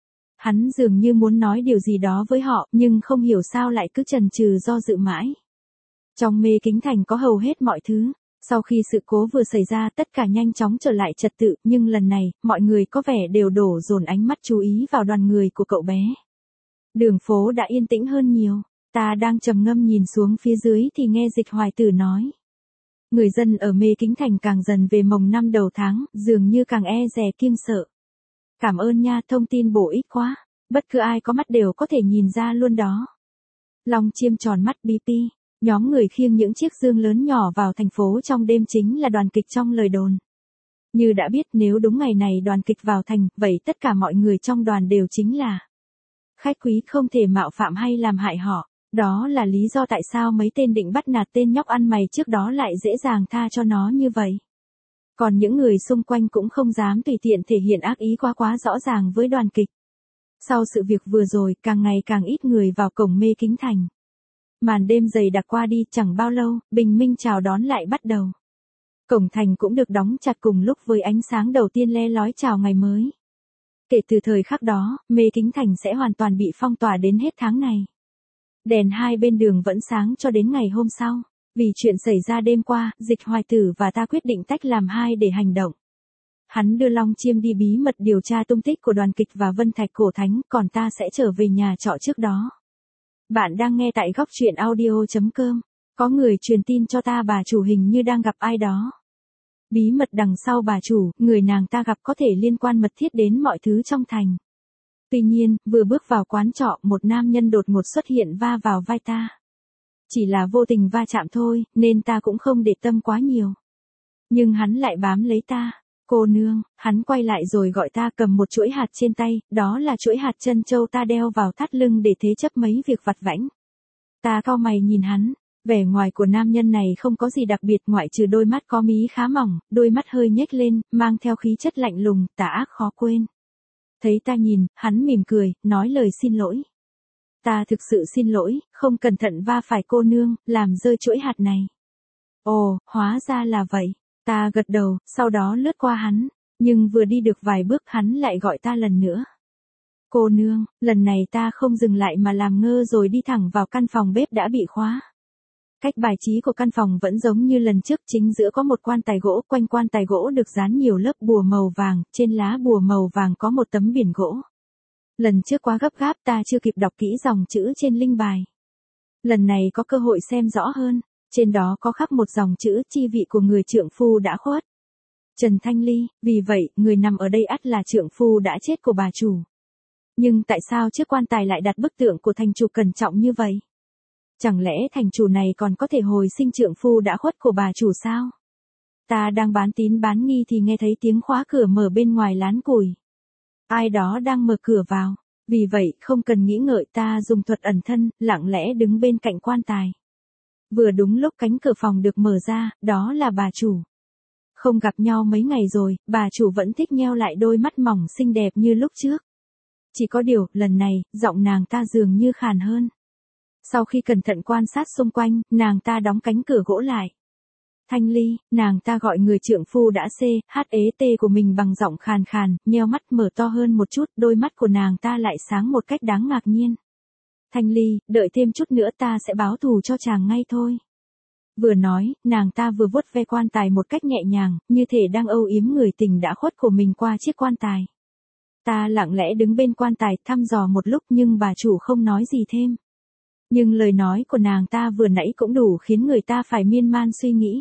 Hắn dường như muốn nói điều gì đó với họ, nhưng không hiểu sao lại cứ chần chừ do dự mãi. Trong Mê Kính Thành có hầu hết mọi thứ. Sau khi sự cố vừa xảy ra, tất cả nhanh chóng trở lại trật tự, nhưng lần này, mọi người có vẻ đều đổ dồn ánh mắt chú ý vào đoàn người của cậu bé. Đường phố đã yên tĩnh hơn nhiều. Ta đang trầm ngâm nhìn xuống phía dưới thì nghe Dịch Hoài Tử nói. Người dân ở Mê Kính Thành càng dần về mồng năm đầu tháng, dường như càng e dè kiêng sợ. Cảm ơn nha, thông tin bổ ích quá. Bất cứ ai có mắt đều có thể nhìn ra luôn đó. Long Chiêm tròn mắt bí pi. Nhóm người khiêng những chiếc dương lớn nhỏ vào thành phố trong đêm chính là đoàn kịch trong lời đồn. Như đã biết, nếu đúng ngày này đoàn kịch vào thành, vậy tất cả mọi người trong đoàn đều chính là khách quý, không thể mạo phạm hay làm hại họ. Đó là lý do tại sao mấy tên định bắt nạt tên nhóc ăn mày trước đó lại dễ dàng tha cho nó như vậy. Còn những người xung quanh cũng không dám tùy tiện thể hiện ác ý quá rõ ràng với đoàn kịch. Sau sự việc vừa rồi, càng ngày càng ít người vào cổng Mê Kính Thành. Màn đêm dày đặc qua đi, chẳng bao lâu, bình minh chào đón lại bắt đầu. Cổng thành cũng được đóng chặt cùng lúc với ánh sáng đầu tiên le lói chào ngày mới. Kể từ thời khắc đó, Mê Kính Thành sẽ hoàn toàn bị phong tỏa đến hết tháng này. Đèn hai bên đường vẫn sáng cho đến ngày hôm sau. Vì chuyện xảy ra đêm qua, Dịch Hoài Tử và ta quyết định tách làm hai để hành động. Hắn đưa Long Chiêm đi bí mật điều tra tung tích của đoàn kịch và Vân Thạch Cổ Thánh, còn ta sẽ trở về nhà trọ trước đó. Bạn đang nghe tại góc truyện audio.com. Có người truyền tin cho ta bà chủ hình như đang gặp ai đó. Bí mật đằng sau bà chủ, người nàng ta gặp có thể liên quan mật thiết đến mọi thứ trong thành. Tuy nhiên, vừa bước vào quán trọ, một nam nhân đột ngột xuất hiện va vào vai ta. Chỉ là vô tình va chạm thôi, nên ta cũng không để tâm quá nhiều. Nhưng hắn lại bám lấy ta. Cô nương, hắn quay lại rồi gọi ta, cầm một chuỗi hạt trên tay, đó là chuỗi hạt trân châu ta đeo vào thắt lưng để thế chấp mấy việc vặt vãnh. Ta cau mày nhìn hắn, vẻ ngoài của nam nhân này không có gì đặc biệt ngoại trừ đôi mắt có mí khá mỏng, đôi mắt hơi nhếch lên, mang theo khí chất lạnh lùng, tà ác khó quên. Thấy ta nhìn, hắn mỉm cười, nói lời xin lỗi. Ta thực sự xin lỗi, không cẩn thận va phải cô nương, làm rơi chuỗi hạt này. Ồ, hóa ra là vậy. Ta gật đầu, sau đó lướt qua hắn, nhưng vừa đi được vài bước hắn lại gọi ta lần nữa. Cô nương, lần này ta không dừng lại mà làm ngơ rồi đi thẳng vào căn phòng bếp đã bị khóa. Cách bài trí của căn phòng vẫn giống như lần trước, chính giữa có một quan tài gỗ, quanh quan tài gỗ được dán nhiều lớp bùa màu vàng, trên lá bùa màu vàng có một tấm biển gỗ. Lần trước quá gấp gáp ta chưa kịp đọc kỹ dòng chữ trên linh bài. Lần này có cơ hội xem rõ hơn. Trên đó có khắc một dòng chữ chi vị của người trượng phu đã khuất. Trần Thanh Ly, vì vậy, người nằm ở đây ắt là trượng phu đã chết của bà chủ. Nhưng tại sao chiếc quan tài lại đặt bức tượng của thành chủ cẩn trọng như vậy? Chẳng lẽ thành chủ này còn có thể hồi sinh trượng phu đã khuất của bà chủ sao? Ta đang bán tín bán nghi thì nghe thấy tiếng khóa cửa mở bên ngoài lán củi. Ai đó đang mở cửa vào. Vì vậy, không cần nghĩ ngợi ta dùng thuật ẩn thân, lặng lẽ đứng bên cạnh quan tài. Vừa đúng lúc cánh cửa phòng được mở ra, đó là bà chủ. Không gặp nhau mấy ngày rồi, bà chủ vẫn thích nheo lại đôi mắt mỏng xinh đẹp như lúc trước. Chỉ có điều, lần này, giọng nàng ta dường như khàn hơn. Sau khi cẩn thận quan sát xung quanh, nàng ta đóng cánh cửa gỗ lại. Thanh Ly, nàng ta gọi người trượng phu đã CHET của mình bằng giọng khàn khàn, nheo mắt mở to hơn một chút, đôi mắt của nàng ta lại sáng một cách đáng ngạc nhiên. Thanh Ly, đợi thêm chút nữa ta sẽ báo thù cho chàng ngay thôi. Vừa nói, nàng ta vừa vuốt ve quan tài một cách nhẹ nhàng, như thể đang âu yếm người tình đã khuất của mình qua chiếc quan tài. Ta lặng lẽ đứng bên quan tài thăm dò một lúc nhưng bà chủ không nói gì thêm. Nhưng lời nói của nàng ta vừa nãy cũng đủ khiến người ta phải miên man suy nghĩ.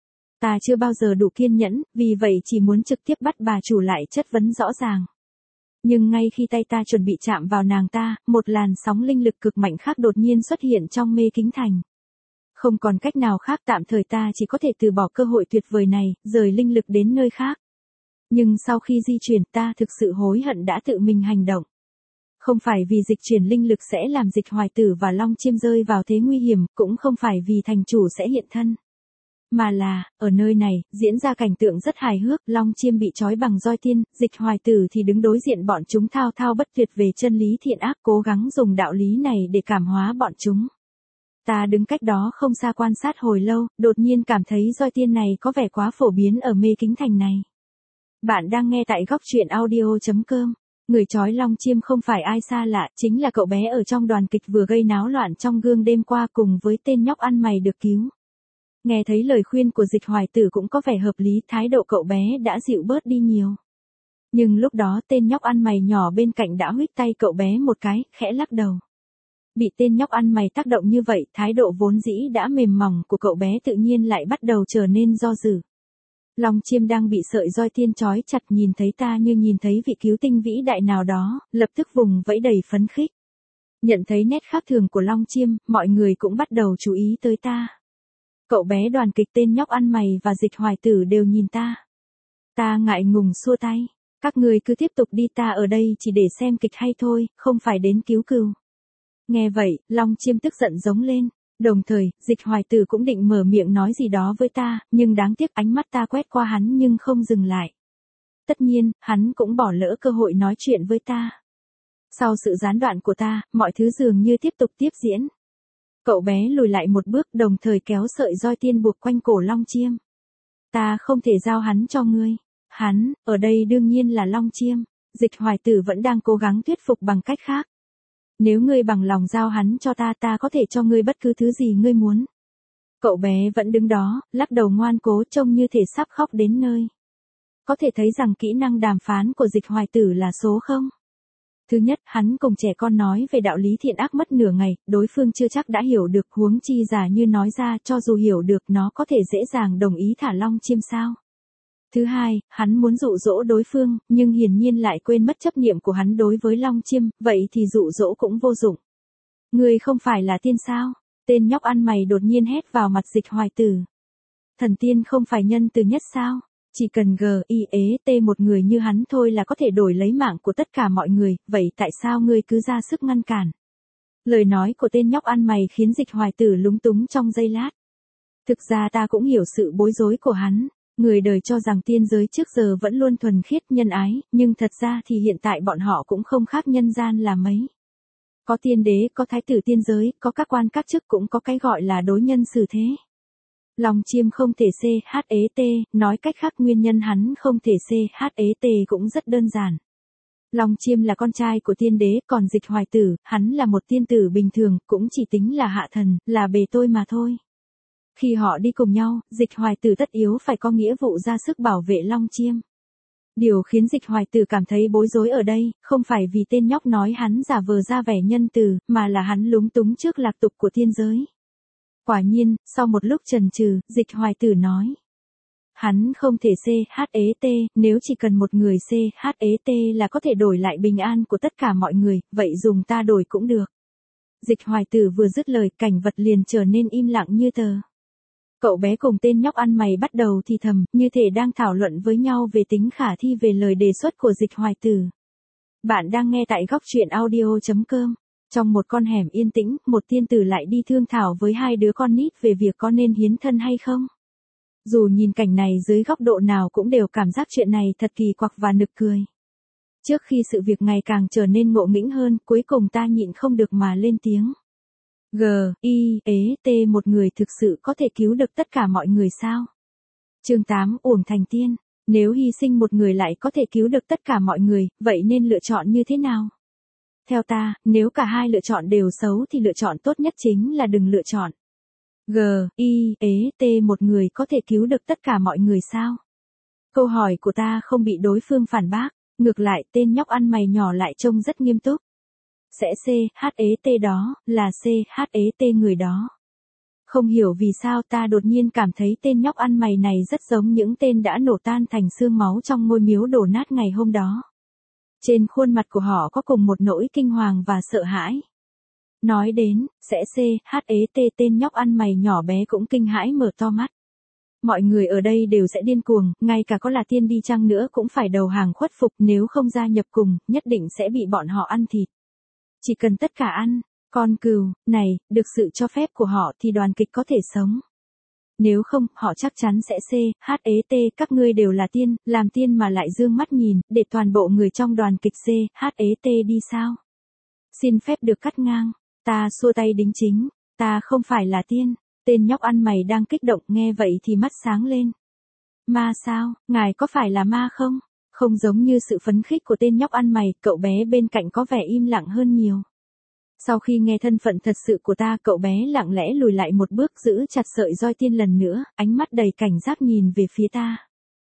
Ta chưa bao giờ đủ kiên nhẫn, vì vậy chỉ muốn trực tiếp bắt bà chủ lại chất vấn rõ ràng. Nhưng ngay khi tay ta chuẩn bị chạm vào nàng ta, một làn sóng linh lực cực mạnh khác đột nhiên xuất hiện trong mê kính thành. Không còn cách nào khác, tạm thời ta chỉ có thể từ bỏ cơ hội tuyệt vời này, rời linh lực đến nơi khác. Nhưng sau khi di chuyển ta thực sự hối hận đã tự mình hành động. Không phải vì dịch chuyển linh lực sẽ làm Dịch Hoài Tử và Long Chiêm rơi vào thế nguy hiểm, cũng không phải vì thành chủ sẽ hiện thân. Mà là, ở nơi này, diễn ra cảnh tượng rất hài hước, Long Chiêm bị trói bằng roi tiên, Dịch Hoài Tử thì đứng đối diện bọn chúng thao thao bất tuyệt về chân lý thiện ác, cố gắng dùng đạo lý này để cảm hóa bọn chúng. Ta đứng cách đó không xa quan sát hồi lâu, đột nhiên cảm thấy roi tiên này có vẻ quá phổ biến ở mê kính thành này. Bạn đang nghe tại góc truyện audio.com. Người trói Long Chiêm không phải ai xa lạ, chính là cậu bé ở trong đoàn kịch vừa gây náo loạn trong gương đêm qua cùng với tên nhóc ăn mày được cứu. Nghe thấy lời khuyên của Dịch Hoài Tử cũng có vẻ hợp lý, thái độ cậu bé đã dịu bớt đi nhiều. Nhưng lúc đó tên nhóc ăn mày nhỏ bên cạnh đã huých tay cậu bé một cái, khẽ lắc đầu. Bị tên nhóc ăn mày tác động như vậy, thái độ vốn dĩ đã mềm mỏng của cậu bé tự nhiên lại bắt đầu trở nên do dự. Long Chiêm đang bị sợi roi tiên trói chặt, nhìn thấy ta như nhìn thấy vị cứu tinh vĩ đại nào đó, lập tức vùng vẫy đầy phấn khích. Nhận thấy nét khác thường của Long Chiêm, mọi người cũng bắt đầu chú ý tới ta. Cậu bé đoàn kịch, tên nhóc ăn mày và Dịch Hoài Tử đều nhìn ta. Ta ngại ngùng xua tay. Các người cứ tiếp tục đi, ta ở đây chỉ để xem kịch hay thôi, không phải đến cứu cừu. Nghe vậy, Long Chiêm tức giận giống lên. Đồng thời, Dịch Hoài Tử cũng định mở miệng nói gì đó với ta, nhưng đáng tiếc ánh mắt ta quét qua hắn nhưng không dừng lại. Tất nhiên, hắn cũng bỏ lỡ cơ hội nói chuyện với ta. Sau sự gián đoạn của ta, mọi thứ dường như tiếp tục tiếp diễn. Cậu bé lùi lại một bước, đồng thời kéo sợi roi tiên buộc quanh cổ Long Chiêm. Ta không thể giao hắn cho ngươi. Hắn, ở đây đương nhiên là Long Chiêm. Dịch Hoài Tử vẫn đang cố gắng thuyết phục bằng cách khác. Nếu ngươi bằng lòng giao hắn cho ta, ta có thể cho ngươi bất cứ thứ gì ngươi muốn. Cậu bé vẫn đứng đó, lắc đầu ngoan cố, trông như thể sắp khóc đến nơi. Có thể thấy rằng kỹ năng đàm phán của Dịch Hoài Tử là số không. Thứ nhất, hắn cùng trẻ con nói về đạo lý thiện ác mất nửa ngày, đối phương chưa chắc đã hiểu được, huống chi giả như nói ra, cho dù hiểu được nó có thể dễ dàng đồng ý thả Long Chiêm sao. Thứ hai, hắn muốn dụ dỗ đối phương, nhưng hiển nhiên lại quên mất chấp niệm của hắn đối với Long Chiêm, vậy thì dụ dỗ cũng vô dụng. Ngươi không phải là tiên sao? Tên nhóc ăn mày đột nhiên hét vào mặt Dịch Hoài Tử. Thần tiên không phải nhân từ nhất sao? Chỉ cần GIET một người như hắn thôi là có thể đổi lấy mạng của tất cả mọi người, vậy tại sao ngươi cứ ra sức ngăn cản? Lời nói của tên nhóc ăn mày khiến Dịch Hoài Tử lúng túng trong giây lát. Thực ra ta cũng hiểu sự bối rối của hắn. Người đời cho rằng tiên giới trước giờ vẫn luôn thuần khiết nhân ái, nhưng thật ra thì hiện tại bọn họ cũng không khác nhân gian là mấy. Có tiên đế, có thái tử tiên giới, có các quan các chức, cũng có cái gọi là đối nhân xử thế. Long Chiêm không thể CHET, nói cách khác nguyên nhân hắn không thể CHET cũng rất đơn giản. Long Chiêm là con trai của tiên đế, còn Dịch Hoài Tử, hắn là một tiên tử bình thường, cũng chỉ tính là hạ thần, là bề tôi mà thôi. Khi họ đi cùng nhau, Dịch Hoài Tử tất yếu phải có nghĩa vụ ra sức bảo vệ Long Chiêm. Điều khiến Dịch Hoài Tử cảm thấy bối rối ở đây, không phải vì tên nhóc nói hắn giả vờ ra vẻ nhân từ, mà là hắn lúng túng trước lạc tục của thiên giới. Quả nhiên, sau một lúc chần chừ, Dịch Hoài Tử nói. Hắn không thể CHET, nếu chỉ cần một người CHET là có thể đổi lại bình an của tất cả mọi người, vậy dùng ta đổi cũng được. Dịch Hoài Tử vừa dứt lời, cảnh vật liền trở nên im lặng như tờ. Cậu bé cùng tên nhóc ăn mày bắt đầu thì thầm, như thể đang thảo luận với nhau về tính khả thi về lời đề xuất của Dịch Hoài Tử. Bạn đang nghe tại góc truyện audio.com. Trong một con hẻm yên tĩnh, một tiên tử lại đi thương thảo với hai đứa con nít về việc có nên hiến thân hay không. Dù nhìn cảnh này dưới góc độ nào cũng đều cảm giác chuyện này thật kỳ quặc và nực cười. Trước khi sự việc ngày càng trở nên ngộ nghĩnh hơn, cuối cùng ta nhịn không được mà lên tiếng. T một người thực sự có thể cứu được tất cả mọi người sao? Chương 8 Uổng thành tiên. Nếu hy sinh một người lại có thể cứu được tất cả mọi người, vậy nên lựa chọn như thế nào? Theo ta, nếu cả hai lựa chọn đều xấu thì lựa chọn tốt nhất chính là đừng lựa chọn. T một người có thể cứu được tất cả mọi người sao? Câu hỏi của ta không bị đối phương phản bác, ngược lại tên nhóc ăn mày nhỏ lại trông rất nghiêm túc. Sẽ CHET đó, là CHET người đó. Không hiểu vì sao ta đột nhiên cảm thấy tên nhóc ăn mày này rất giống những tên đã nổ tan thành xương máu trong ngôi miếu đổ nát ngày hôm đó. Trên khuôn mặt của họ có cùng một nỗi kinh hoàng và sợ hãi. Nói đến, sẽ CHET tên nhóc ăn mày nhỏ bé cũng kinh hãi mở to mắt. Mọi người ở đây đều sẽ điên cuồng, ngay cả có là tiên đi chăng nữa cũng phải đầu hàng khuất phục, nếu không gia nhập cùng, nhất định sẽ bị bọn họ ăn thịt. Chỉ cần tất cả ăn, con cừu, này, được sự cho phép của họ thì đoàn kịch có thể sống. Nếu không, họ chắc chắn sẽ CHET, các ngươi đều là tiên, làm tiên mà lại dương mắt nhìn, để toàn bộ người trong đoàn kịch CHET đi sao? Xin phép được cắt ngang, ta xua tay đính chính, ta không phải là tiên. Tên nhóc ăn mày đang kích động, nghe vậy thì mắt sáng lên. Ma sao, ngài có phải là ma không? Không giống như sự phấn khích của tên nhóc ăn mày, cậu bé bên cạnh có vẻ im lặng hơn nhiều. Sau khi nghe thân phận thật sự của ta, cậu bé lặng lẽ lùi lại một bước, giữ chặt sợi roi tiên lần nữa, ánh mắt đầy cảnh giác nhìn về phía ta.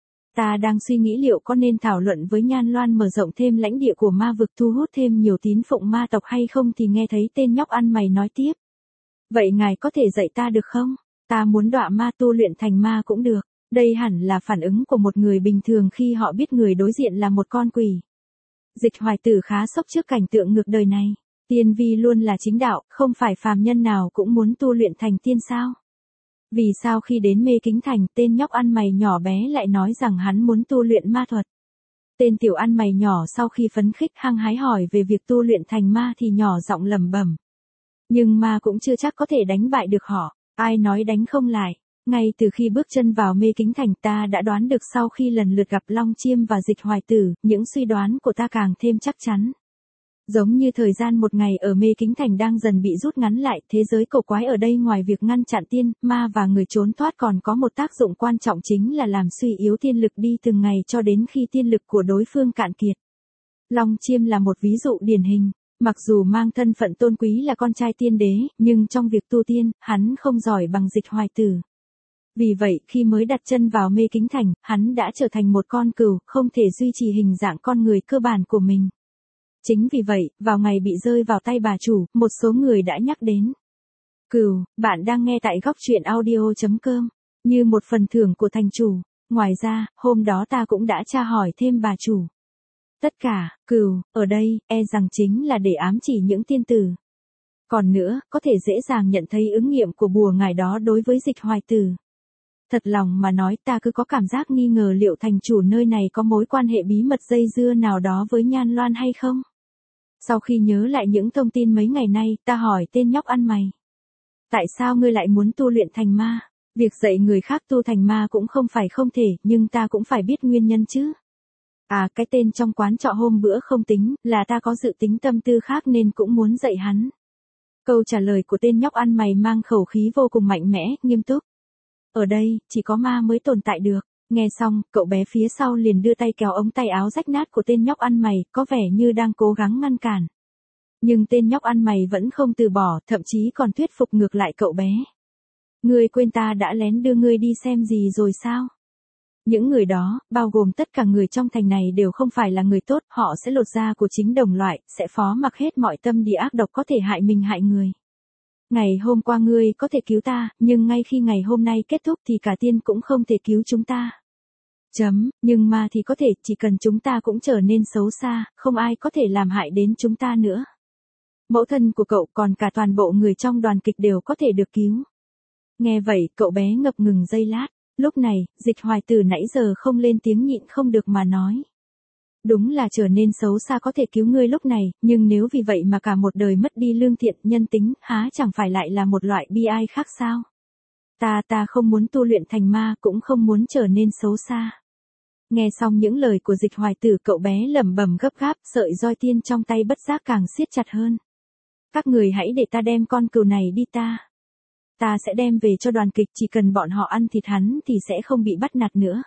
Ta đang suy nghĩ liệu có nên thảo luận với Nhan Loan mở rộng thêm lãnh địa của ma vực, thu hút thêm nhiều tín phụng ma tộc hay không, thì nghe thấy tên nhóc ăn mày nói tiếp. Vậy ngài có thể dạy ta được không? Ta muốn đọa ma tu luyện thành ma cũng được. Đây hẳn là phản ứng của một người bình thường khi họ biết người đối diện là một con quỷ. Dịch Hoài Tử khá sốc trước cảnh tượng ngược đời này. Tiên vi luôn là chính đạo, không phải phàm nhân nào cũng muốn tu luyện thành tiên sao? Vì sao khi đến Mê Kính Thành, tên nhóc ăn mày nhỏ bé lại nói rằng hắn muốn tu luyện ma thuật? Tên tiểu ăn mày nhỏ sau khi phấn khích hăng hái hỏi về việc tu luyện thành ma thì nhỏ giọng lẩm bẩm. Nhưng ma cũng chưa chắc có thể đánh bại được họ, ai nói đánh không lại. Ngay từ khi bước chân vào Mê Kính Thành, ta đã đoán được sau khi lần lượt gặp Long Chiêm và Dịch Hoài Tử, những suy đoán của ta càng thêm chắc chắn. Giống như thời gian một ngày ở Mê Kính Thành đang dần bị rút ngắn lại, thế giới cổ quái ở đây ngoài việc ngăn chặn tiên, ma và người trốn thoát còn có một tác dụng quan trọng, chính là làm suy yếu tiên lực đi từng ngày cho đến khi tiên lực của đối phương cạn kiệt. Long Chiêm là một ví dụ điển hình. Mặc dù mang thân phận tôn quý là con trai tiên đế, nhưng trong việc tu tiên, hắn không giỏi bằng Dịch Hoài Tử. Vì vậy, khi mới đặt chân vào Mê Kính Thành, hắn đã trở thành một con cừu, không thể duy trì hình dạng con người cơ bản của mình. Chính vì vậy, vào ngày bị rơi vào tay bà chủ, một số người đã nhắc đến. Cừu, bạn đang nghe tại góc truyện audio.com, như một phần thưởng của thành chủ. Ngoài ra, hôm đó ta cũng đã tra hỏi thêm bà chủ. Tất cả, cừu, ở đây, rằng chính là để ám chỉ những tiên tử. Còn nữa, có thể dễ dàng nhận thấy ứng nghiệm của bùa ngải đó đối với Dịch Hoài Tử. Thật lòng mà nói, ta cứ có cảm giác nghi ngờ liệu thành chủ nơi này có mối quan hệ bí mật dây dưa nào đó với Nhan Loan hay không? Sau khi nhớ lại những thông tin mấy ngày nay, ta hỏi tên nhóc ăn mày. Tại sao ngươi lại muốn tu luyện thành ma? Việc dạy người khác tu thành ma cũng không phải không thể, nhưng ta cũng phải biết nguyên nhân chứ. À, cái tên trong quán trọ hôm bữa không tính, là ta có dự tính tâm tư khác nên cũng muốn dạy hắn. Câu trả lời của tên nhóc ăn mày mang khẩu khí vô cùng mạnh mẽ, nghiêm túc. Ở đây, chỉ có ma mới tồn tại được. Nghe xong, cậu bé phía sau liền đưa tay kéo ống tay áo rách nát của tên nhóc ăn mày, có vẻ như đang cố gắng ngăn cản. Nhưng tên nhóc ăn mày vẫn không từ bỏ, thậm chí còn thuyết phục ngược lại cậu bé. Ngươi quên ta đã lén đưa ngươi đi xem gì rồi sao? Những người đó, bao gồm tất cả người trong thành này đều không phải là người tốt, họ sẽ lột da của chính đồng loại, sẽ phó mặc hết mọi tâm địa ác độc có thể hại mình hại người. Ngày hôm qua ngươi có thể cứu ta, nhưng ngay khi ngày hôm nay kết thúc thì cả tiên cũng không thể cứu chúng ta. Nhưng mà thì có thể, chỉ cần chúng ta cũng trở nên xấu xa, không ai có thể làm hại đến chúng ta nữa. Mẫu thân của cậu còn cả toàn bộ người trong đoàn kịch đều có thể được cứu. Nghe vậy, cậu bé ngập ngừng giây lát. Lúc này, Dịch Hoài Tử nãy giờ không lên tiếng nhịn không được mà nói. Đúng là trở nên xấu xa có thể cứu ngươi lúc này, nhưng nếu vì vậy mà cả một đời mất đi lương thiện, nhân tính, há chẳng phải lại là một loại bi ai khác sao? Ta không muốn tu luyện thành ma, cũng không muốn trở nên xấu xa. Nghe xong những lời của Dịch Hoài Tử, cậu bé lẩm bẩm gấp gáp, sợi roi tiên trong tay bất giác càng siết chặt hơn. Các người hãy để ta đem con cừu này đi ta. Ta sẽ đem về cho đoàn kịch, chỉ cần bọn họ ăn thịt hắn thì sẽ không bị bắt nạt nữa.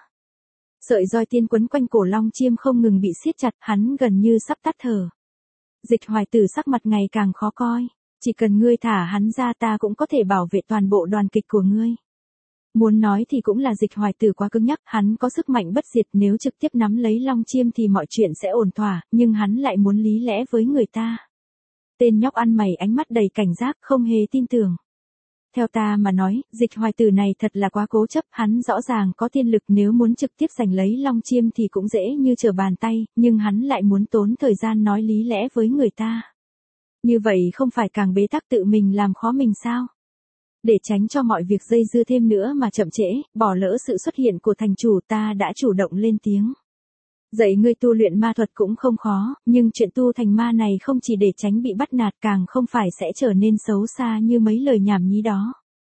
Sợi roi tiên quấn quanh cổ Long Chiêm không ngừng bị siết chặt, hắn gần như sắp tắt thở. Dịch Hoài Tử sắc mặt ngày càng khó coi. Chỉ cần ngươi thả hắn ra ta cũng có thể bảo vệ toàn bộ đoàn kịch của ngươi. Muốn nói thì cũng là Dịch Hoài Tử quá cứng nhắc, hắn có sức mạnh bất diệt, nếu trực tiếp nắm lấy Long Chiêm thì mọi chuyện sẽ ổn thỏa, nhưng hắn lại muốn lý lẽ với người ta. Tên nhóc ăn mày ánh mắt đầy cảnh giác, không hề tin tưởng. Theo ta mà nói, Dịch Hoài Tử này thật là quá cố chấp, hắn rõ ràng có tiên lực, nếu muốn trực tiếp giành lấy Long Chiêm thì cũng dễ như trở bàn tay, nhưng hắn lại muốn tốn thời gian nói lý lẽ với người ta. Như vậy không phải càng bế tắc tự mình làm khó mình sao? Để tránh cho mọi việc dây dưa thêm nữa mà chậm trễ, bỏ lỡ sự xuất hiện của thành chủ, ta đã chủ động lên tiếng. Dạy ngươi tu luyện ma thuật cũng không khó, nhưng chuyện tu thành ma này không chỉ để tránh bị bắt nạt, càng không phải sẽ trở nên xấu xa như mấy lời nhảm nhí đó.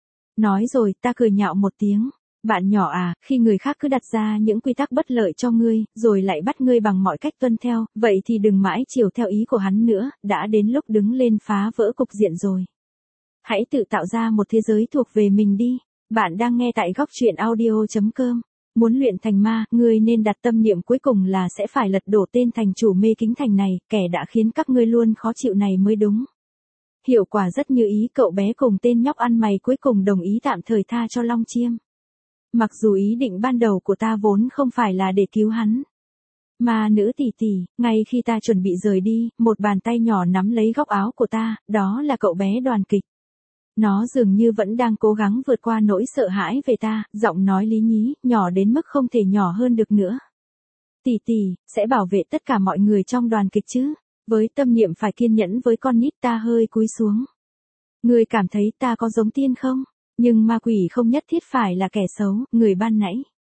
Nói rồi, ta cười nhạo một tiếng. Bạn nhỏ à, khi người khác cứ đặt ra những quy tắc bất lợi cho ngươi, rồi lại bắt ngươi bằng mọi cách tuân theo, vậy thì đừng mãi chiều theo ý của hắn nữa, đã đến lúc đứng lên phá vỡ cục diện rồi. Hãy tự tạo ra một thế giới thuộc về mình đi. Bạn đang nghe tại góc truyện audio.com. Muốn luyện thành ma, ngươi nên đặt tâm niệm cuối cùng là sẽ phải lật đổ tên thành chủ mê kính thành này, kẻ đã khiến các ngươi luôn khó chịu này mới đúng. Hiệu quả rất như ý, cậu bé cùng tên nhóc ăn mày cuối cùng đồng ý tạm thời tha cho Long Chiêm. Mặc dù ý định ban đầu của ta vốn không phải là để cứu hắn. Mà nữ tỷ tỷ, ngay khi ta chuẩn bị rời đi, một bàn tay nhỏ nắm lấy góc áo của ta, đó là cậu bé Đoàn Kịch. Nó dường như vẫn đang cố gắng vượt qua nỗi sợ hãi về ta, giọng nói lý nhí, nhỏ đến mức không thể nhỏ hơn được nữa. Tỷ tỷ, sẽ bảo vệ tất cả mọi người trong đoàn kịch chứ? Với tâm niệm phải kiên nhẫn với con nít, ta hơi cúi xuống. Ngươi cảm thấy ta có giống tiên không? Nhưng ma quỷ không nhất thiết phải là kẻ xấu, người ban nãy.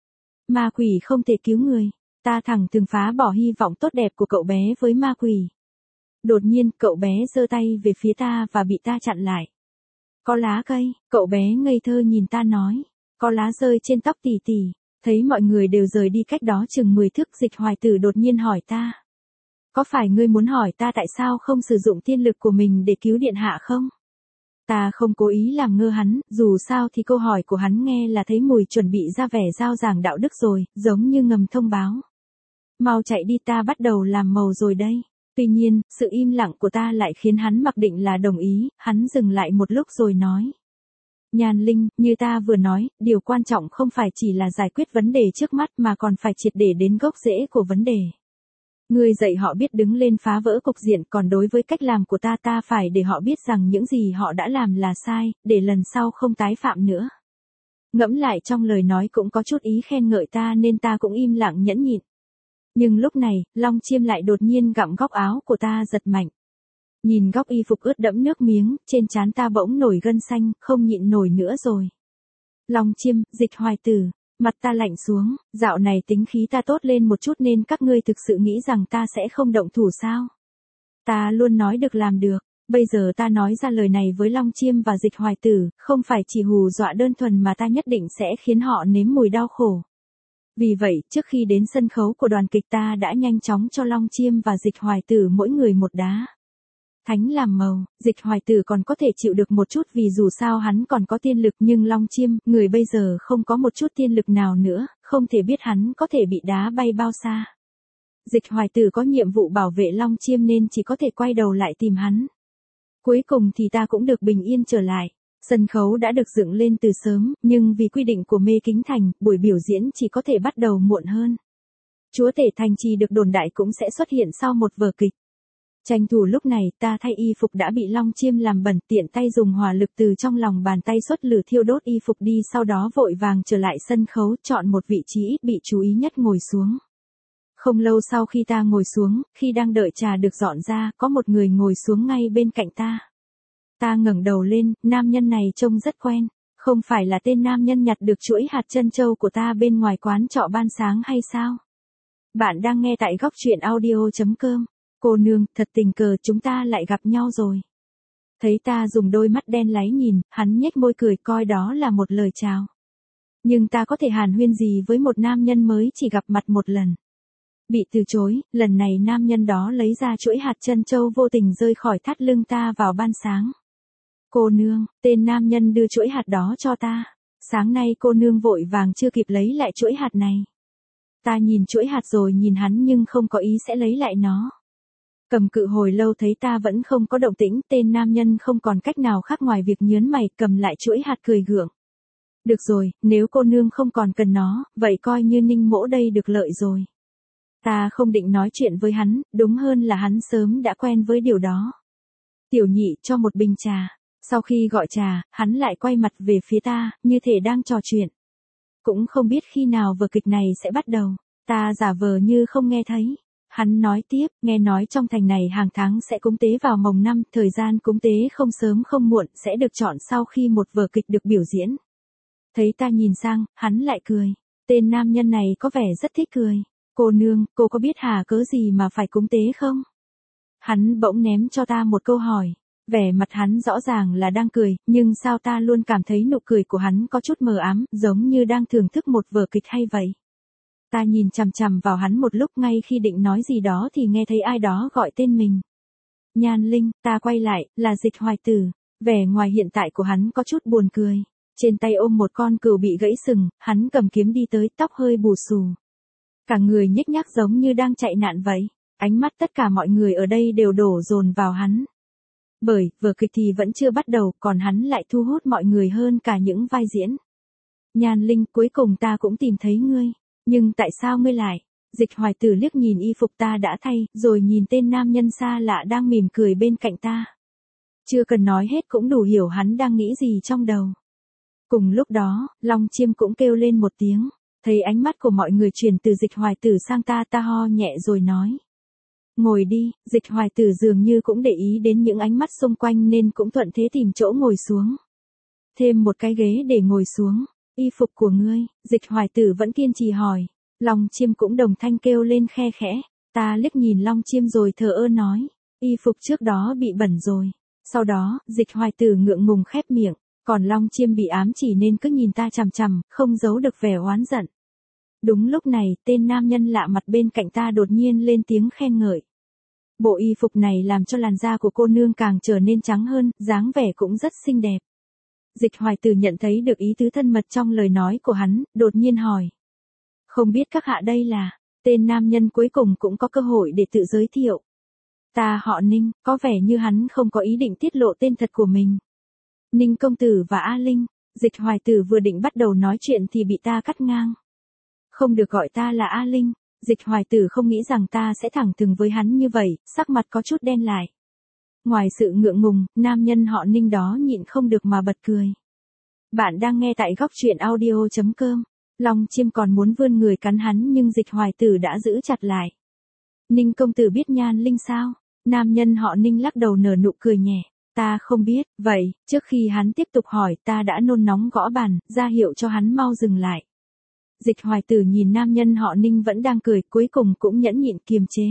Ma quỷ không thể cứu người. Ta thẳng thừng phá bỏ hy vọng tốt đẹp của cậu bé với ma quỷ. Đột nhiên, cậu bé giơ tay về phía ta và bị ta chặn lại. Có lá cây, cậu bé ngây thơ nhìn ta nói. Có lá rơi trên tóc tỷ tỷ. Thấy mọi người đều rời đi cách đó chừng 10 thước, Dịch Hoài Tử đột nhiên hỏi ta. Có phải ngươi muốn hỏi ta tại sao không sử dụng tiên lực của mình để cứu điện hạ không? Ta không cố ý làm ngơ hắn, dù sao thì câu hỏi của hắn nghe là thấy mùi chuẩn bị ra vẻ giao giảng đạo đức rồi, giống như ngầm thông báo. Mau chạy đi, ta bắt đầu làm màu rồi đây. Tuy nhiên, sự im lặng của ta lại khiến hắn mặc định là đồng ý, hắn dừng lại một lúc rồi nói. Nhàn Linh, như ta vừa nói, điều quan trọng không phải chỉ là giải quyết vấn đề trước mắt mà còn phải triệt để đến gốc rễ của vấn đề. Ngươi dạy họ biết đứng lên phá vỡ cục diện, còn đối với cách làm của ta phải để họ biết rằng những gì họ đã làm là sai, để lần sau không tái phạm nữa. Ngẫm lại trong lời nói cũng có chút ý khen ngợi ta nên ta cũng im lặng nhẫn nhịn. Nhưng lúc này, Long Chiêm lại đột nhiên gặm góc áo của ta giật mạnh. Nhìn góc y phục ướt đẫm nước miếng, trên trán ta bỗng nổi gân xanh, không nhịn nổi nữa rồi. Long Chiêm, Dịch Hoài Tử, mặt ta lạnh xuống, dạo này tính khí ta tốt lên một chút nên các ngươi thực sự nghĩ rằng ta sẽ không động thủ sao? Ta luôn nói được làm được, bây giờ ta nói ra lời này với Long Chiêm và Dịch Hoài Tử, không phải chỉ hù dọa đơn thuần mà ta nhất định sẽ khiến họ nếm mùi đau khổ. Vì vậy, trước khi đến sân khấu của đoàn kịch ta đã nhanh chóng cho Long Chiêm và Dịch Hoài Tử mỗi người một đá. Thánh làm màu, Dịch Hoài Tử còn có thể chịu được một chút vì dù sao hắn còn có tiên lực, nhưng Long Chiêm, người bây giờ không có một chút tiên lực nào nữa, không thể biết hắn có thể bị đá bay bao xa. Dịch Hoài Tử có nhiệm vụ bảo vệ Long Chiêm nên chỉ có thể quay đầu lại tìm hắn. Cuối cùng thì ta cũng được bình yên trở lại. Sân khấu đã được dựng lên từ sớm, nhưng vì quy định của Mê Kính Thành, buổi biểu diễn chỉ có thể bắt đầu muộn hơn. Chúa tể thành trì được đồn đại cũng sẽ xuất hiện sau một vở kịch. Tranh thủ lúc này ta thay y phục đã bị Long Chiêm làm bẩn, tiện tay dùng hỏa lực từ trong lòng bàn tay xuất lửa thiêu đốt y phục đi, sau đó vội vàng trở lại sân khấu, chọn một vị trí ít bị chú ý nhất ngồi xuống. Không lâu sau khi ta ngồi xuống, khi đang đợi trà được dọn ra, có một người ngồi xuống ngay bên cạnh ta. Ta ngẩng đầu lên, nam nhân này trông rất quen, không phải là tên nam nhân nhặt được chuỗi hạt trân châu của ta bên ngoài quán trọ ban sáng hay sao? Bạn đang nghe tại góc truyện audio.com. Cô nương, thật tình cờ chúng ta lại gặp nhau rồi. Thấy ta dùng đôi mắt đen láy nhìn, hắn nhếch môi cười, coi đó là một lời chào. Nhưng ta có thể hàn huyên gì với một nam nhân mới chỉ gặp mặt một lần. Bị từ chối, lần này nam nhân đó lấy ra chuỗi hạt trân châu vô tình rơi khỏi thắt lưng ta vào ban sáng. Cô nương, tên nam nhân đưa chuỗi hạt đó cho ta. Sáng nay cô nương vội vàng chưa kịp lấy lại chuỗi hạt này. Ta nhìn chuỗi hạt rồi nhìn hắn nhưng không có ý sẽ lấy lại nó. Cầm cự hồi lâu thấy ta vẫn không có động tĩnh, tên nam nhân không còn cách nào khác ngoài việc nhớn mày cầm lại chuỗi hạt cười gượng. Được rồi, nếu cô nương không còn cần nó, vậy coi như Ninh mỗ đây được lợi rồi. Ta không định nói chuyện với hắn, đúng hơn là hắn sớm đã quen với điều đó. Tiểu nhị cho một bình trà, sau khi gọi trà, hắn lại quay mặt về phía ta, như thể đang trò chuyện. Cũng không biết khi nào vở kịch này sẽ bắt đầu, ta giả vờ như không nghe thấy. Hắn nói tiếp, nghe nói trong thành này hàng tháng sẽ cúng tế vào mồng 5, thời gian cúng tế không sớm không muộn sẽ được chọn sau khi một vở kịch được biểu diễn. Thấy ta nhìn sang, hắn lại cười. Tên nam nhân này có vẻ rất thích cười. Cô nương, cô có biết hà cớ gì mà phải cúng tế không? Hắn bỗng ném cho ta một câu hỏi. Vẻ mặt hắn rõ ràng là đang cười, nhưng sao ta luôn cảm thấy nụ cười của hắn có chút mờ ám, giống như đang thưởng thức một vở kịch hay vậy. Ta nhìn chằm chằm vào hắn một lúc, ngay khi định nói gì đó thì nghe thấy ai đó gọi tên mình. Nhan Linh, ta quay lại, là Dịch Hoài Tử. Vẻ ngoài hiện tại của hắn có chút buồn cười. Trên tay ôm một con cừu bị gãy sừng, hắn cầm kiếm đi tới, tóc hơi bù xù. Cả người nhếch nhác giống như đang chạy nạn vậy. Ánh mắt tất cả mọi người ở đây đều đổ dồn vào hắn. Bởi, vở kịch thì vẫn chưa bắt đầu, còn hắn lại thu hút mọi người hơn cả những vai diễn. Nhan Linh, cuối cùng ta cũng tìm thấy ngươi. Nhưng tại sao ngươi lại? Dịch Hoài Tử liếc nhìn y phục ta đã thay, rồi nhìn tên nam nhân xa lạ đang mỉm cười bên cạnh ta. Chưa cần nói hết cũng đủ hiểu hắn đang nghĩ gì trong đầu. Cùng lúc đó, Long Chiêm cũng kêu lên một tiếng. Thấy ánh mắt của mọi người chuyển từ Dịch Hoài Tử sang ta, ta ho nhẹ rồi nói. Ngồi đi. Dịch Hoài Tử dường như cũng để ý đến những ánh mắt xung quanh nên cũng thuận thế tìm chỗ ngồi xuống. Thêm một cái ghế để ngồi xuống. Y phục của ngươi, Dịch Hoài Tử vẫn kiên trì hỏi. Long Chiêm cũng đồng thanh kêu lên khe khẽ. Ta liếc nhìn Long Chiêm rồi thờ ơ nói. Y phục trước đó bị bẩn rồi. Sau đó, Dịch Hoài Tử ngượng ngùng khép miệng. Còn Long Chiêm bị ám chỉ nên cứ nhìn ta chằm chằm, không giấu được vẻ oán giận. Đúng lúc này, tên nam nhân lạ mặt bên cạnh ta đột nhiên lên tiếng khen ngợi. Bộ y phục này làm cho làn da của cô nương càng trở nên trắng hơn, dáng vẻ cũng rất xinh đẹp. Dịch Hoài Tử nhận thấy được ý tứ thân mật trong lời nói của hắn, đột nhiên hỏi. Không biết các hạ đây là, tên nam nhân cuối cùng cũng có cơ hội để tự giới thiệu. Ta họ Ninh, có vẻ như hắn không có ý định tiết lộ tên thật của mình. Ninh công tử và A Linh. Dịch Hoài Tử vừa định bắt đầu nói chuyện thì bị ta cắt ngang. Không được gọi ta là A Linh. Dịch Hoài Tử không nghĩ rằng ta sẽ thẳng thừng với hắn như vậy, sắc mặt có chút đen lại. Ngoài sự ngượng ngùng, nam nhân họ Ninh đó nhịn không được mà bật cười. Bạn đang nghe tại góc truyện audio.com. Long Chiêm còn muốn vươn người cắn hắn nhưng Dịch Hoài Tử đã giữ chặt lại. Ninh công tử biết Nhan Linh sao? Nam nhân họ Ninh lắc đầu nở nụ cười nhẹ. Ta không biết, vậy, trước khi hắn tiếp tục hỏi ta đã nôn nóng gõ bàn, ra hiệu cho hắn mau dừng lại. Dịch Hoài Tử nhìn nam nhân họ Ninh vẫn đang cười, cuối cùng cũng nhẫn nhịn kiềm chế.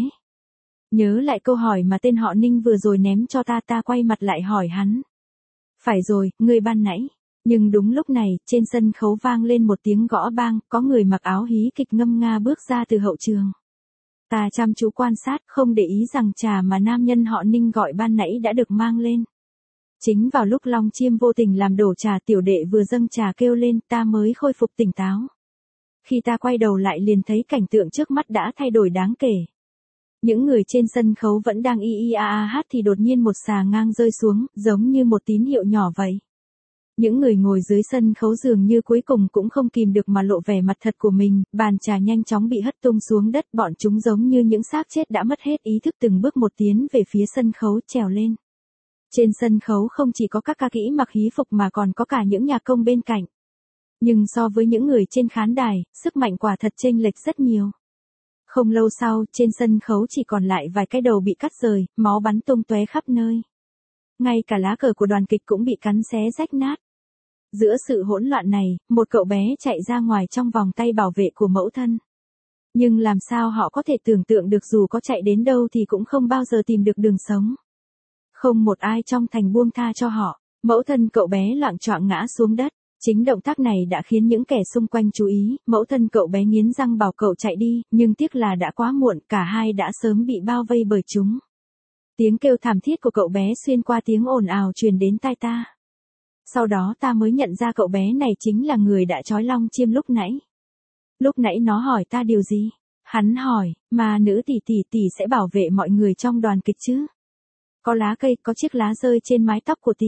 Nhớ lại câu hỏi mà tên họ Ninh vừa rồi ném cho ta, ta quay mặt lại hỏi hắn. Phải rồi, ngươi ban nãy. Nhưng đúng lúc này, trên sân khấu vang lên một tiếng gõ bang, có người mặc áo hí kịch ngâm nga bước ra từ hậu trường. Ta chăm chú quan sát, không để ý rằng trà mà nam nhân họ Ninh gọi ban nãy đã được mang lên. Chính vào lúc Long Chiêm vô tình làm đổ trà, tiểu đệ vừa dâng trà kêu lên, ta mới khôi phục tỉnh táo. Khi ta quay đầu lại liền thấy cảnh tượng trước mắt đã thay đổi đáng kể. Những người trên sân khấu vẫn đang y y a a hát thì đột nhiên một xà ngang rơi xuống, giống như một tín hiệu nhỏ vậy. Những người ngồi dưới sân khấu dường như cuối cùng cũng không kìm được mà lộ vẻ mặt thật của mình, bàn trà nhanh chóng bị hất tung xuống đất, bọn chúng giống như những xác chết đã mất hết ý thức từng bước một tiến về phía sân khấu trèo lên. Trên sân khấu không chỉ có các ca kỹ mặc hí phục mà còn có cả những nhạc công bên cạnh. Nhưng so với những người trên khán đài, sức mạnh quả thật chênh lệch rất nhiều. Không lâu sau, trên sân khấu chỉ còn lại vài cái đầu bị cắt rời, máu bắn tung tóe khắp nơi. Ngay cả lá cờ của đoàn kịch cũng bị cắn xé rách nát. Giữa sự hỗn loạn này, một cậu bé chạy ra ngoài trong vòng tay bảo vệ của mẫu thân. Nhưng làm sao họ có thể tưởng tượng được dù có chạy đến đâu thì cũng không bao giờ tìm được đường sống. Không một ai trong thành buông tha cho họ, mẫu thân cậu bé loạng choạng ngã xuống đất. Chính động tác này đã khiến những kẻ xung quanh chú ý, mẫu thân cậu bé nghiến răng bảo cậu chạy đi, nhưng tiếc là đã quá muộn, cả hai đã sớm bị bao vây bởi chúng. Tiếng kêu thảm thiết của cậu bé xuyên qua tiếng ồn ào truyền đến tai ta. Sau đó ta mới nhận ra cậu bé này chính là người đã trói Long Chiêm lúc nãy. Lúc nãy nó hỏi ta điều gì? Hắn hỏi, mà nữ tỷ sẽ bảo vệ mọi người trong đoàn kịch chứ? Có lá cây, có chiếc lá rơi trên mái tóc của tỷ.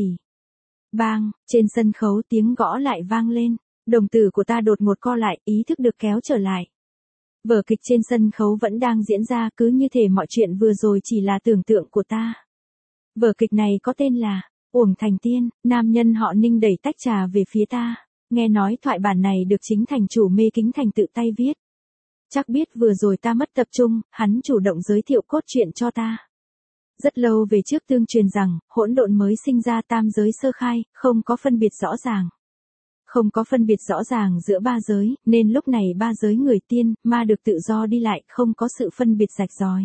Bang, trên sân khấu tiếng gõ lại vang lên, đồng tử của ta đột ngột co lại, ý thức được kéo trở lại. Vở kịch trên sân khấu vẫn đang diễn ra, cứ như thể mọi chuyện vừa rồi chỉ là tưởng tượng của ta. Vở kịch này có tên là Uổng Thành Tiên. Nam nhân họ Ninh đẩy tách trà về phía ta. Nghe nói thoại bản này được chính thành chủ Mê Kính Thành tự tay viết. Chắc biết vừa rồi ta mất tập trung, hắn chủ động giới thiệu cốt truyện cho ta. Rất lâu về trước tương truyền rằng, hỗn độn mới sinh ra tam giới sơ khai, không có phân biệt rõ ràng. Không có phân biệt rõ ràng giữa ba giới, nên lúc này ba giới người tiên, ma được tự do đi lại, không có sự phân biệt rạch ròi.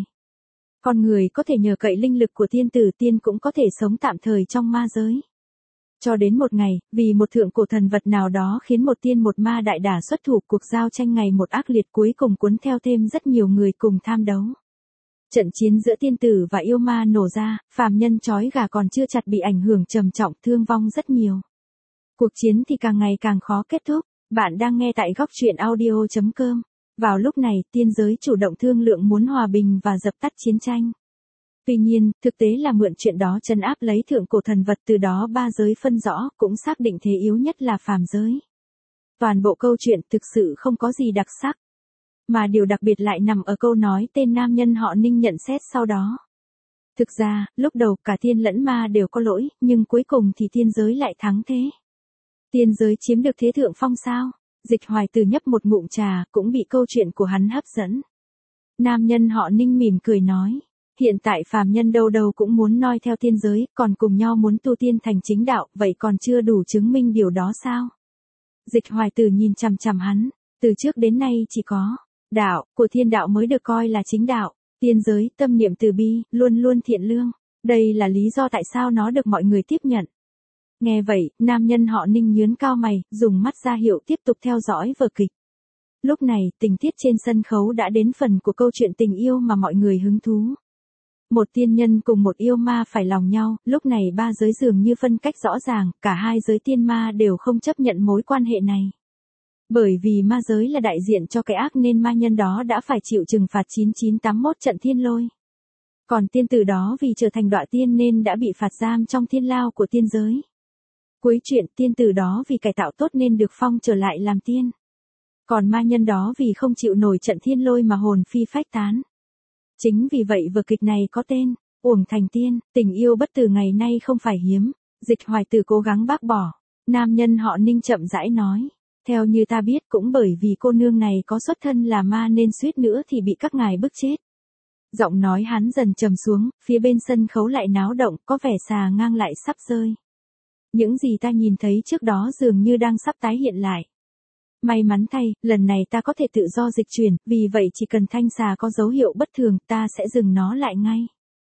Con người có thể nhờ cậy linh lực của tiên tử, tiên cũng có thể sống tạm thời trong ma giới. Cho đến một ngày, vì một thượng cổ thần vật nào đó khiến một tiên một ma đại đả xuất thủ, cuộc giao tranh ngày một ác liệt cuối cùng cuốn theo thêm rất nhiều người cùng tham đấu. Trận chiến giữa tiên tử và yêu ma nổ ra, phàm nhân trói gà còn chưa chặt bị ảnh hưởng trầm trọng, thương vong rất nhiều. Cuộc chiến thì càng ngày càng khó kết thúc. Bạn đang nghe tại góc truyện audio.com. Vào lúc này, tiên giới chủ động thương lượng muốn hòa bình và dập tắt chiến tranh. Tuy nhiên, thực tế là mượn chuyện đó trấn áp lấy thượng cổ thần vật, từ đó ba giới phân rõ, cũng xác định thế yếu nhất là phàm giới. Toàn bộ câu chuyện thực sự không có gì đặc sắc. Mà điều đặc biệt lại nằm ở câu nói tên nam nhân họ Ninh nhận xét sau đó. Thực ra, lúc đầu cả tiên lẫn ma đều có lỗi, nhưng cuối cùng thì tiên giới lại thắng thế. Tiên giới chiếm được thế thượng phong sao? Dịch Hoài Từ nhấp một ngụm trà, cũng bị câu chuyện của hắn hấp dẫn. Nam nhân họ Ninh mỉm cười nói. Hiện tại phàm nhân đâu đâu cũng muốn noi theo tiên giới, còn cùng nhau muốn tu tiên thành chính đạo, vậy còn chưa đủ chứng minh điều đó sao? Dịch Hoài Từ nhìn chằm chằm hắn, từ trước đến nay chỉ có đạo của thiên đạo mới được coi là chính đạo, tiên giới, tâm niệm từ bi, luôn luôn thiện lương. Đây là lý do tại sao nó được mọi người tiếp nhận. Nghe vậy, nam nhân họ Ninh nhướng cao mày, dùng mắt ra hiệu tiếp tục theo dõi vở kịch. Lúc này, tình tiết trên sân khấu đã đến phần của câu chuyện tình yêu mà mọi người hứng thú. Một tiên nhân cùng một yêu ma phải lòng nhau, lúc này ba giới dường như phân cách rõ ràng, cả hai giới tiên ma đều không chấp nhận mối quan hệ này. Bởi vì ma giới là đại diện cho cái ác nên ma nhân đó đã phải chịu trừng phạt 9981 trận thiên lôi. Còn tiên tử đó vì trở thành đọa tiên nên đã bị phạt giam trong thiên lao của tiên giới. Cuối chuyện, tiên tử đó vì cải tạo tốt nên được phong trở lại làm tiên. Còn ma nhân đó vì không chịu nổi trận thiên lôi mà hồn phi phách tán. Chính vì vậy vở kịch này có tên Uổng Thành Tiên. Tình yêu bất tử ngày nay không phải hiếm. Dịch Hoài Từ cố gắng bác bỏ. Nam nhân họ Ninh chậm rãi nói. Theo như ta biết, cũng bởi vì cô nương này có xuất thân là ma nên suýt nữa thì bị các ngài bức chết. Giọng nói hắn dần trầm xuống, phía bên sân khấu lại náo động, có vẻ xà ngang lại sắp rơi. Những gì ta nhìn thấy trước đó dường như đang sắp tái hiện lại. May mắn thay, lần này ta có thể tự do dịch chuyển, vì vậy chỉ cần thanh xà có dấu hiệu bất thường, ta sẽ dừng nó lại ngay.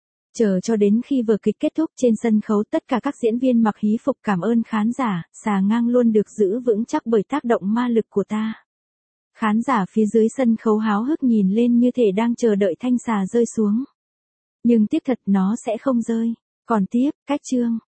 Chờ cho đến khi vở kịch kết thúc, trên sân khấu tất cả các diễn viên mặc hí phục cảm ơn khán giả, xà ngang luôn được giữ vững chắc bởi tác động ma lực của ta. Khán giả phía dưới sân khấu háo hức nhìn lên như thể đang chờ đợi thanh xà rơi xuống. Nhưng tiếc thật nó sẽ không rơi. Còn tiếp, cách chương.